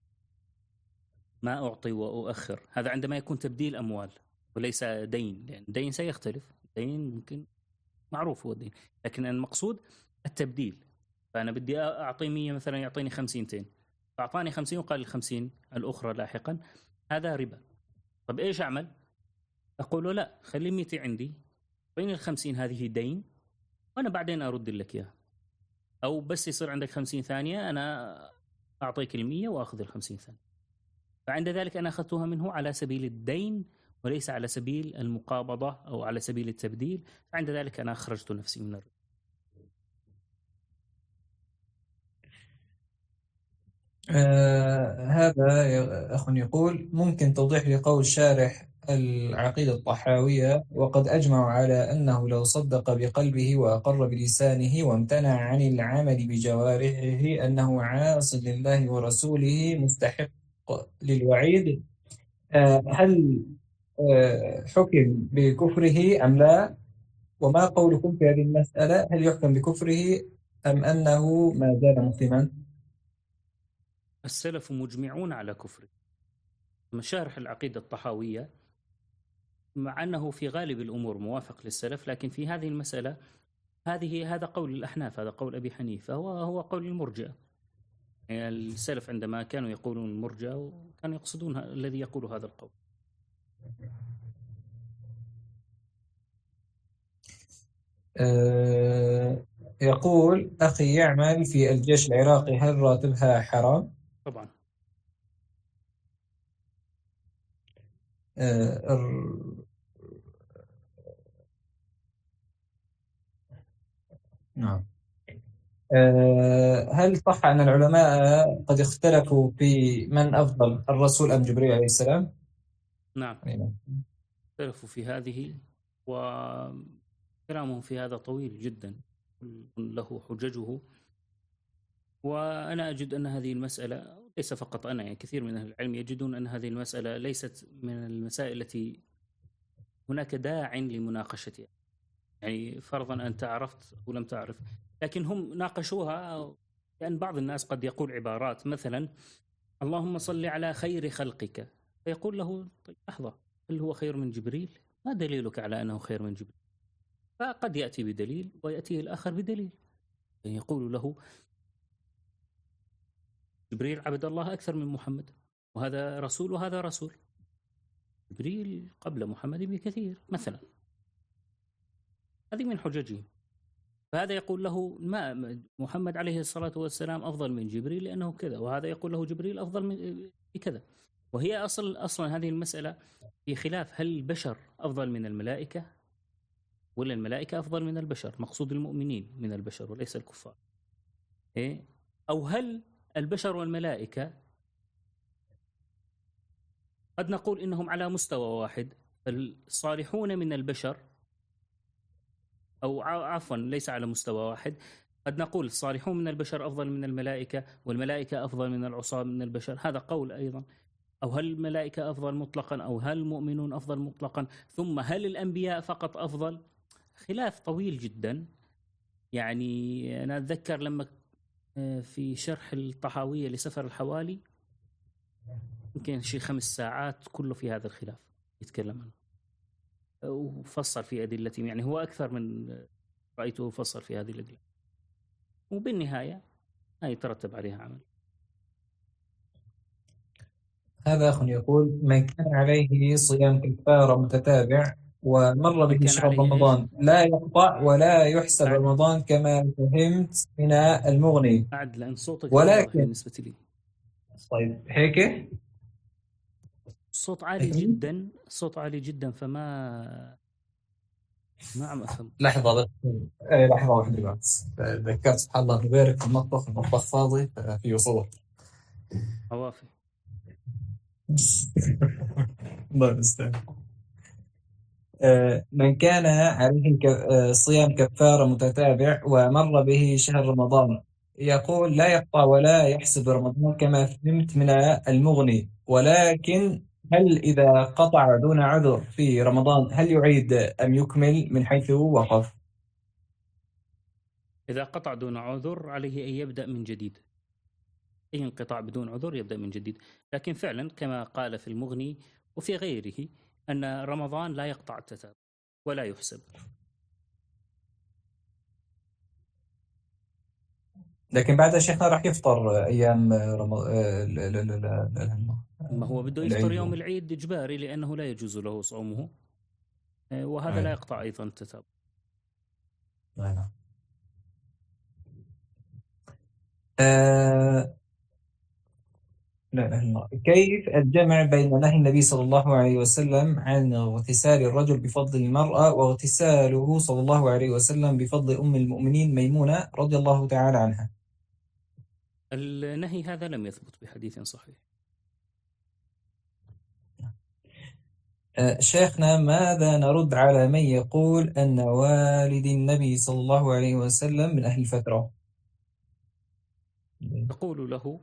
ما أعطي وأؤخر. هذا عندما يكون تبديل أموال وليس دين، لأن الدين سيختلف، الدين ممكن معروف هو الدين، لكن المقصود التبديل. فأنا بدي أعطي 100 مثلا، يعطيني 50، فأعطاني 50 وقال 50 الأخرى لاحقا، هذا ربا. طب إيش أعمل؟ أقول له لا، خلي 100 عندي، بين 50 هذه دين وأنا بعدين أرد لك إياها، أو بس يصير عندك 50 ثانية أنا أعطيك 100 وأخذ 50 ثانية. فعند ذلك أنا أخذتها منه على سبيل الدين وليس على سبيل المقابضة أو على سبيل التبديل، فعند ذلك أنا أخرجت نفسي من الربا. هذا أخ يقول: ممكن توضيح لي قول شارح العقيدة الطحاوية: وقد أجمعوا على أنه لو صدق بقلبه وأقر بلسانه وامتنع عن العمل بجوارحه أنه عاص لله ورسوله مستحق للوعيد، هل حكم بكفره أم لا؟ وما قولكم في هذه المسألة؟ هل يحكم بكفره أم أنه ما زال مسلما؟ السلف مجمعون على كفره. مشارح العقيدة الطحاوية مع أنه في غالب الأمور موافق للسلف، لكن في هذه المسألة هذا قول الأحناف، هذا قول أبي حنيفة، هو قول المرجئة. يعني السلف عندما كانوا يقولون المرجئة كانوا يقصدون الذي يقول هذا القول. يقول: أخي يعمل في الجيش العراقي، هل راتبها حرام؟ طبعا. نعم. هل صح أن العلماء قد اختلفوا في من أفضل، الرسول أم جبريل عليه السلام؟ نعم، اختلفوا في هذه، وكلامهم في هذا طويل جدا له حججه. وأنا أجد أن هذه المسألة ليس فقط أنا، يعني كثير من أهل العلم يجدون أن هذه المسألة ليست من المسائل التي هناك داع لمناقشتها. يعني فرضا أنت عرفت ولم تعرف، لكن هم ناقشوها، لأن بعض الناس قد يقول عبارات مثلا: اللهم صل على خير خلقك، فيقول له: طيب لحظة، هل هو خير من جبريل؟ ما دليلك على أنه خير من جبريل؟ فقد يأتي بدليل ويأتيه الآخر بدليل، يعني يقول له: جبريل عبد الله أكثر من محمد، وهذا رسول وهذا رسول، جبريل قبل محمد بكثير مثلا. هذه من حججه. فهذا يقول له: ما محمد عليه الصلاة والسلام أفضل من جبريل لأنه كذا، وهذا يقول له جبريل أفضل من كذا. وهي أصلا هذه المسألة في خلاف: هل البشر أفضل من الملائكة ولا الملائكة أفضل من البشر؟ مقصود المؤمنين من البشر وليس الكفار. إيه؟ أو هل البشر والملائكة قد نقول إنهم على مستوى واحد، الصالحون من البشر، أو عفوا ليس على مستوى واحد، قد نقول الصالحون من البشر أفضل من الملائكة والملائكة أفضل من العصاة من البشر، هذا قول أيضا. أو هل الملائكة أفضل مطلقا، أو هل المؤمنون أفضل مطلقا، ثم هل الأنبياء فقط أفضل؟ خلاف طويل جدا. يعني أنا أتذكر لما في شرح الطحاوية لسفر الحوالي يمكن شيء 5 ساعات كله في هذا الخلاف يتكلم عنه وفصل في أدلته، يعني هو أكثر من رأيته فصل في هذه الأدلة، وبالنهاية ما يترتب عليها عمل. هذا أخ يقول: من كان عليه صيام كفارة متتابع ومر به شهر رمضان لا يقطع ولا يحسب رمضان كما فهمت من المغني. أعد لأن صوتك ولكن بالنسبة لي. طيب هيك الصوت عالي جدا، الصوت عالي جدا، فما عم أفهم. لحظة بس، لحظة واحدة بس، تذكرت سبحان الله نبارك في المطبخ فاضي فيه صوت عوافي. الله المستعان. من كان عليه صيام كفارة متتابع ومر به شهر رمضان، يقول لا يقطع ولا يحسب رمضان كما فهمت من المغني. ولكن هل إذا قطع دون عذر في رمضان هل يعيد أم يكمل من حيث وقف؟ إذا قطع دون عذر عليه أن يبدأ من جديد. أي انقطاع بدون عذر يبدأ من جديد. لكن فعلا كما قال في المغني وفي غيره أن رمضان لا يقطع التتابع ولا يحسب. لكن بعد شيخنا راح يفطر أيام ما هو بده يفطر يوم العيد إجباري لأنه لا يجوز له صومه، وهذا لا يقطع أيضا التتابع. نعم. لا. كيف الجمع بين نهي النبي صلى الله عليه وسلم عن اغتسال الرجل بفضل المرأة واغتساله صلى الله عليه وسلم بفضل أم المؤمنين ميمونة رضي الله تعالى عنها؟ النهي هذا لم يثبت بحديث صحيح. شيخنا ماذا نرد على من يقول أن والد النبي صلى الله عليه وسلم من أهل الفترة؟ تقول له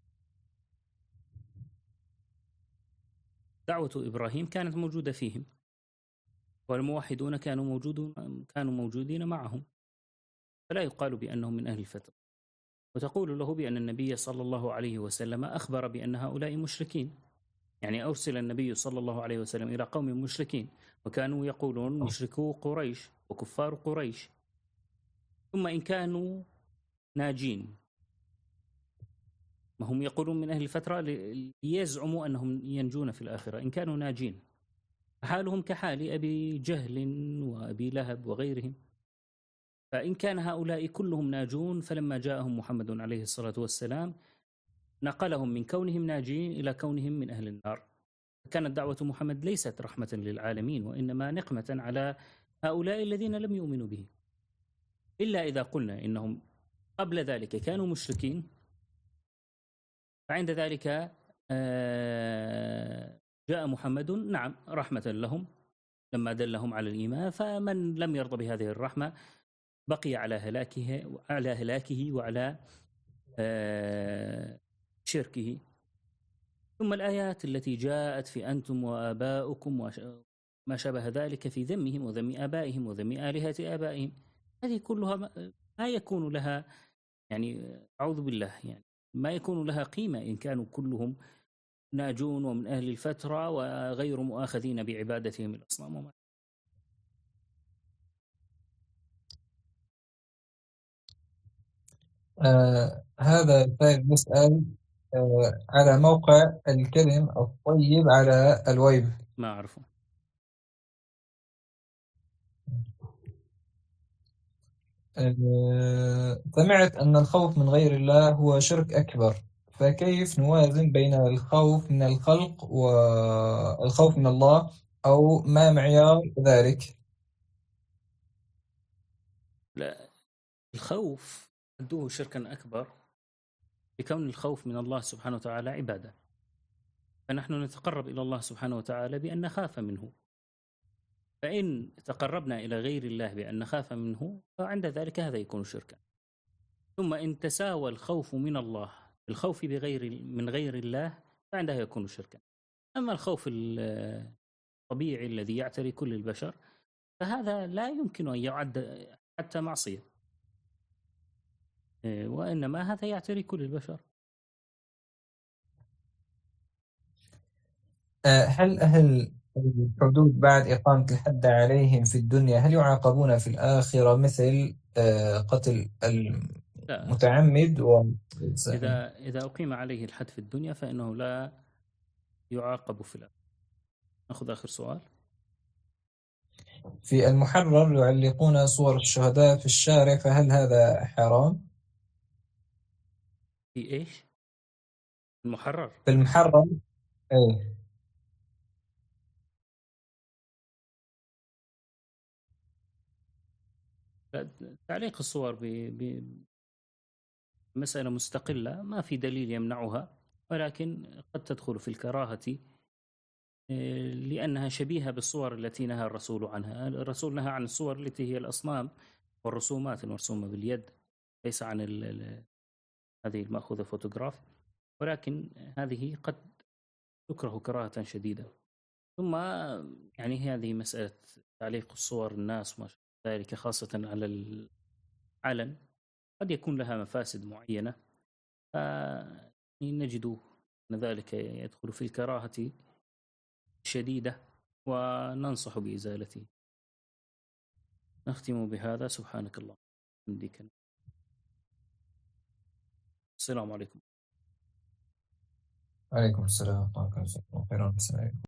دعوة إبراهيم كانت موجودة فيهم، والموحدون كانوا موجودين معهم، فلا يقال بأنهم من أهل الفترة. وتقول له بأن النبي صلى الله عليه وسلم أخبر بأن هؤلاء مشركين، يعني أرسل النبي صلى الله عليه وسلم إلى قوم مشركين وكانوا يقولون مشركو قريش وكفار قريش، ثم إن كانوا ناجين، ما هم يقولون من أهل الفترة ليزعموا أنهم ينجون في الآخرة، إن كانوا ناجين حالهم كحال أبي جهل وأبي لهب وغيرهم. فإن كان هؤلاء كلهم ناجون، فلما جاءهم محمد عليه الصلاة والسلام نقلهم من كونهم ناجين إلى كونهم من أهل النار. كانت دعوة محمد ليست رحمة للعالمين، وإنما نقمة على هؤلاء الذين لم يؤمنوا به. إلا إذا قلنا إنهم قبل ذلك كانوا مشركين، فعند ذلك جاء محمد نعم رحمة لهم لما دلهم على الإيمان، فمن لم يرضى بهذه الرحمة بقي على هلاكه وعلى شركه. ثم الآيات التي جاءت في أنتم وآباؤكم وما شابه ذلك في ذمهم وذم آبائهم وذم آلهة آبائهم، هذه كلها ما يكون لها، يعني أعوذ بالله، يعني ما يكون لها قيمة إن كانوا كلهم ناجون ومن أهل الفترة وغير مؤاخذين بعبادتهم الأصنام. هذا السائل يسأل على موقع الكلم الطيب على الويب. ما أعرفه. سمعت أن الخوف من غير الله هو شرك أكبر، فكيف نوازن بين الخوف من الخلق والخوف من الله، أو ما معيار ذلك؟ لا، الخوف عدوه شركا أكبر لكون الخوف من الله سبحانه وتعالى عبادة، فنحن نتقرب إلى الله سبحانه وتعالى بأن نخاف منه، فإن تقربنا إلى غير الله بأن نخاف منه فعند ذلك هذا يكون شركا. ثم إن تساوى الخوف من الله بالخوف من غير الله فعندها يكون شركا. أما الخوف الطبيعي الذي يعتري كل البشر فهذا لا يمكن أن يعد حتى معصية، وإنما هذا يعتري كل البشر. هل أهل الحدود بعد إقامة الحد عليهم في الدنيا هل يعاقبون في الآخرة مثل قتل المتعمد؟ إذا أقيم عليه الحد في الدنيا فإنه لا يعاقب في الآخرة. نأخذ آخر سؤال. في المحرر يعلقون صور الشهداء في الشارع، فهل هذا حرام؟ في إيش؟ المحرر؟ في المحرر أي. تعليق الصور بمسألة مستقلة ما في دليل يمنعها، ولكن قد تدخل في الكراهة لأنها شبيهة بالصور التي نهى الرسول عنها. الرسول نهى عن الصور التي هي الأصنام والرسومات المرسومة باليد، ليس عن هذه المأخوذة فوتوغراف، ولكن هذه قد تكره كراهة شديدة. ثم يعني هذه مسألة تعليق الصور الناس وما ذلك خاصة على العلن قد يكون لها مفاسد معينة، فنجد أن ذلك يدخل في الكراهة شديدة وننصح بإزالته. نختم بهذا. سبحانك اللهم وبحمدك. السلام عليكم. وعليكم السلام ورحمة الله وبركاته.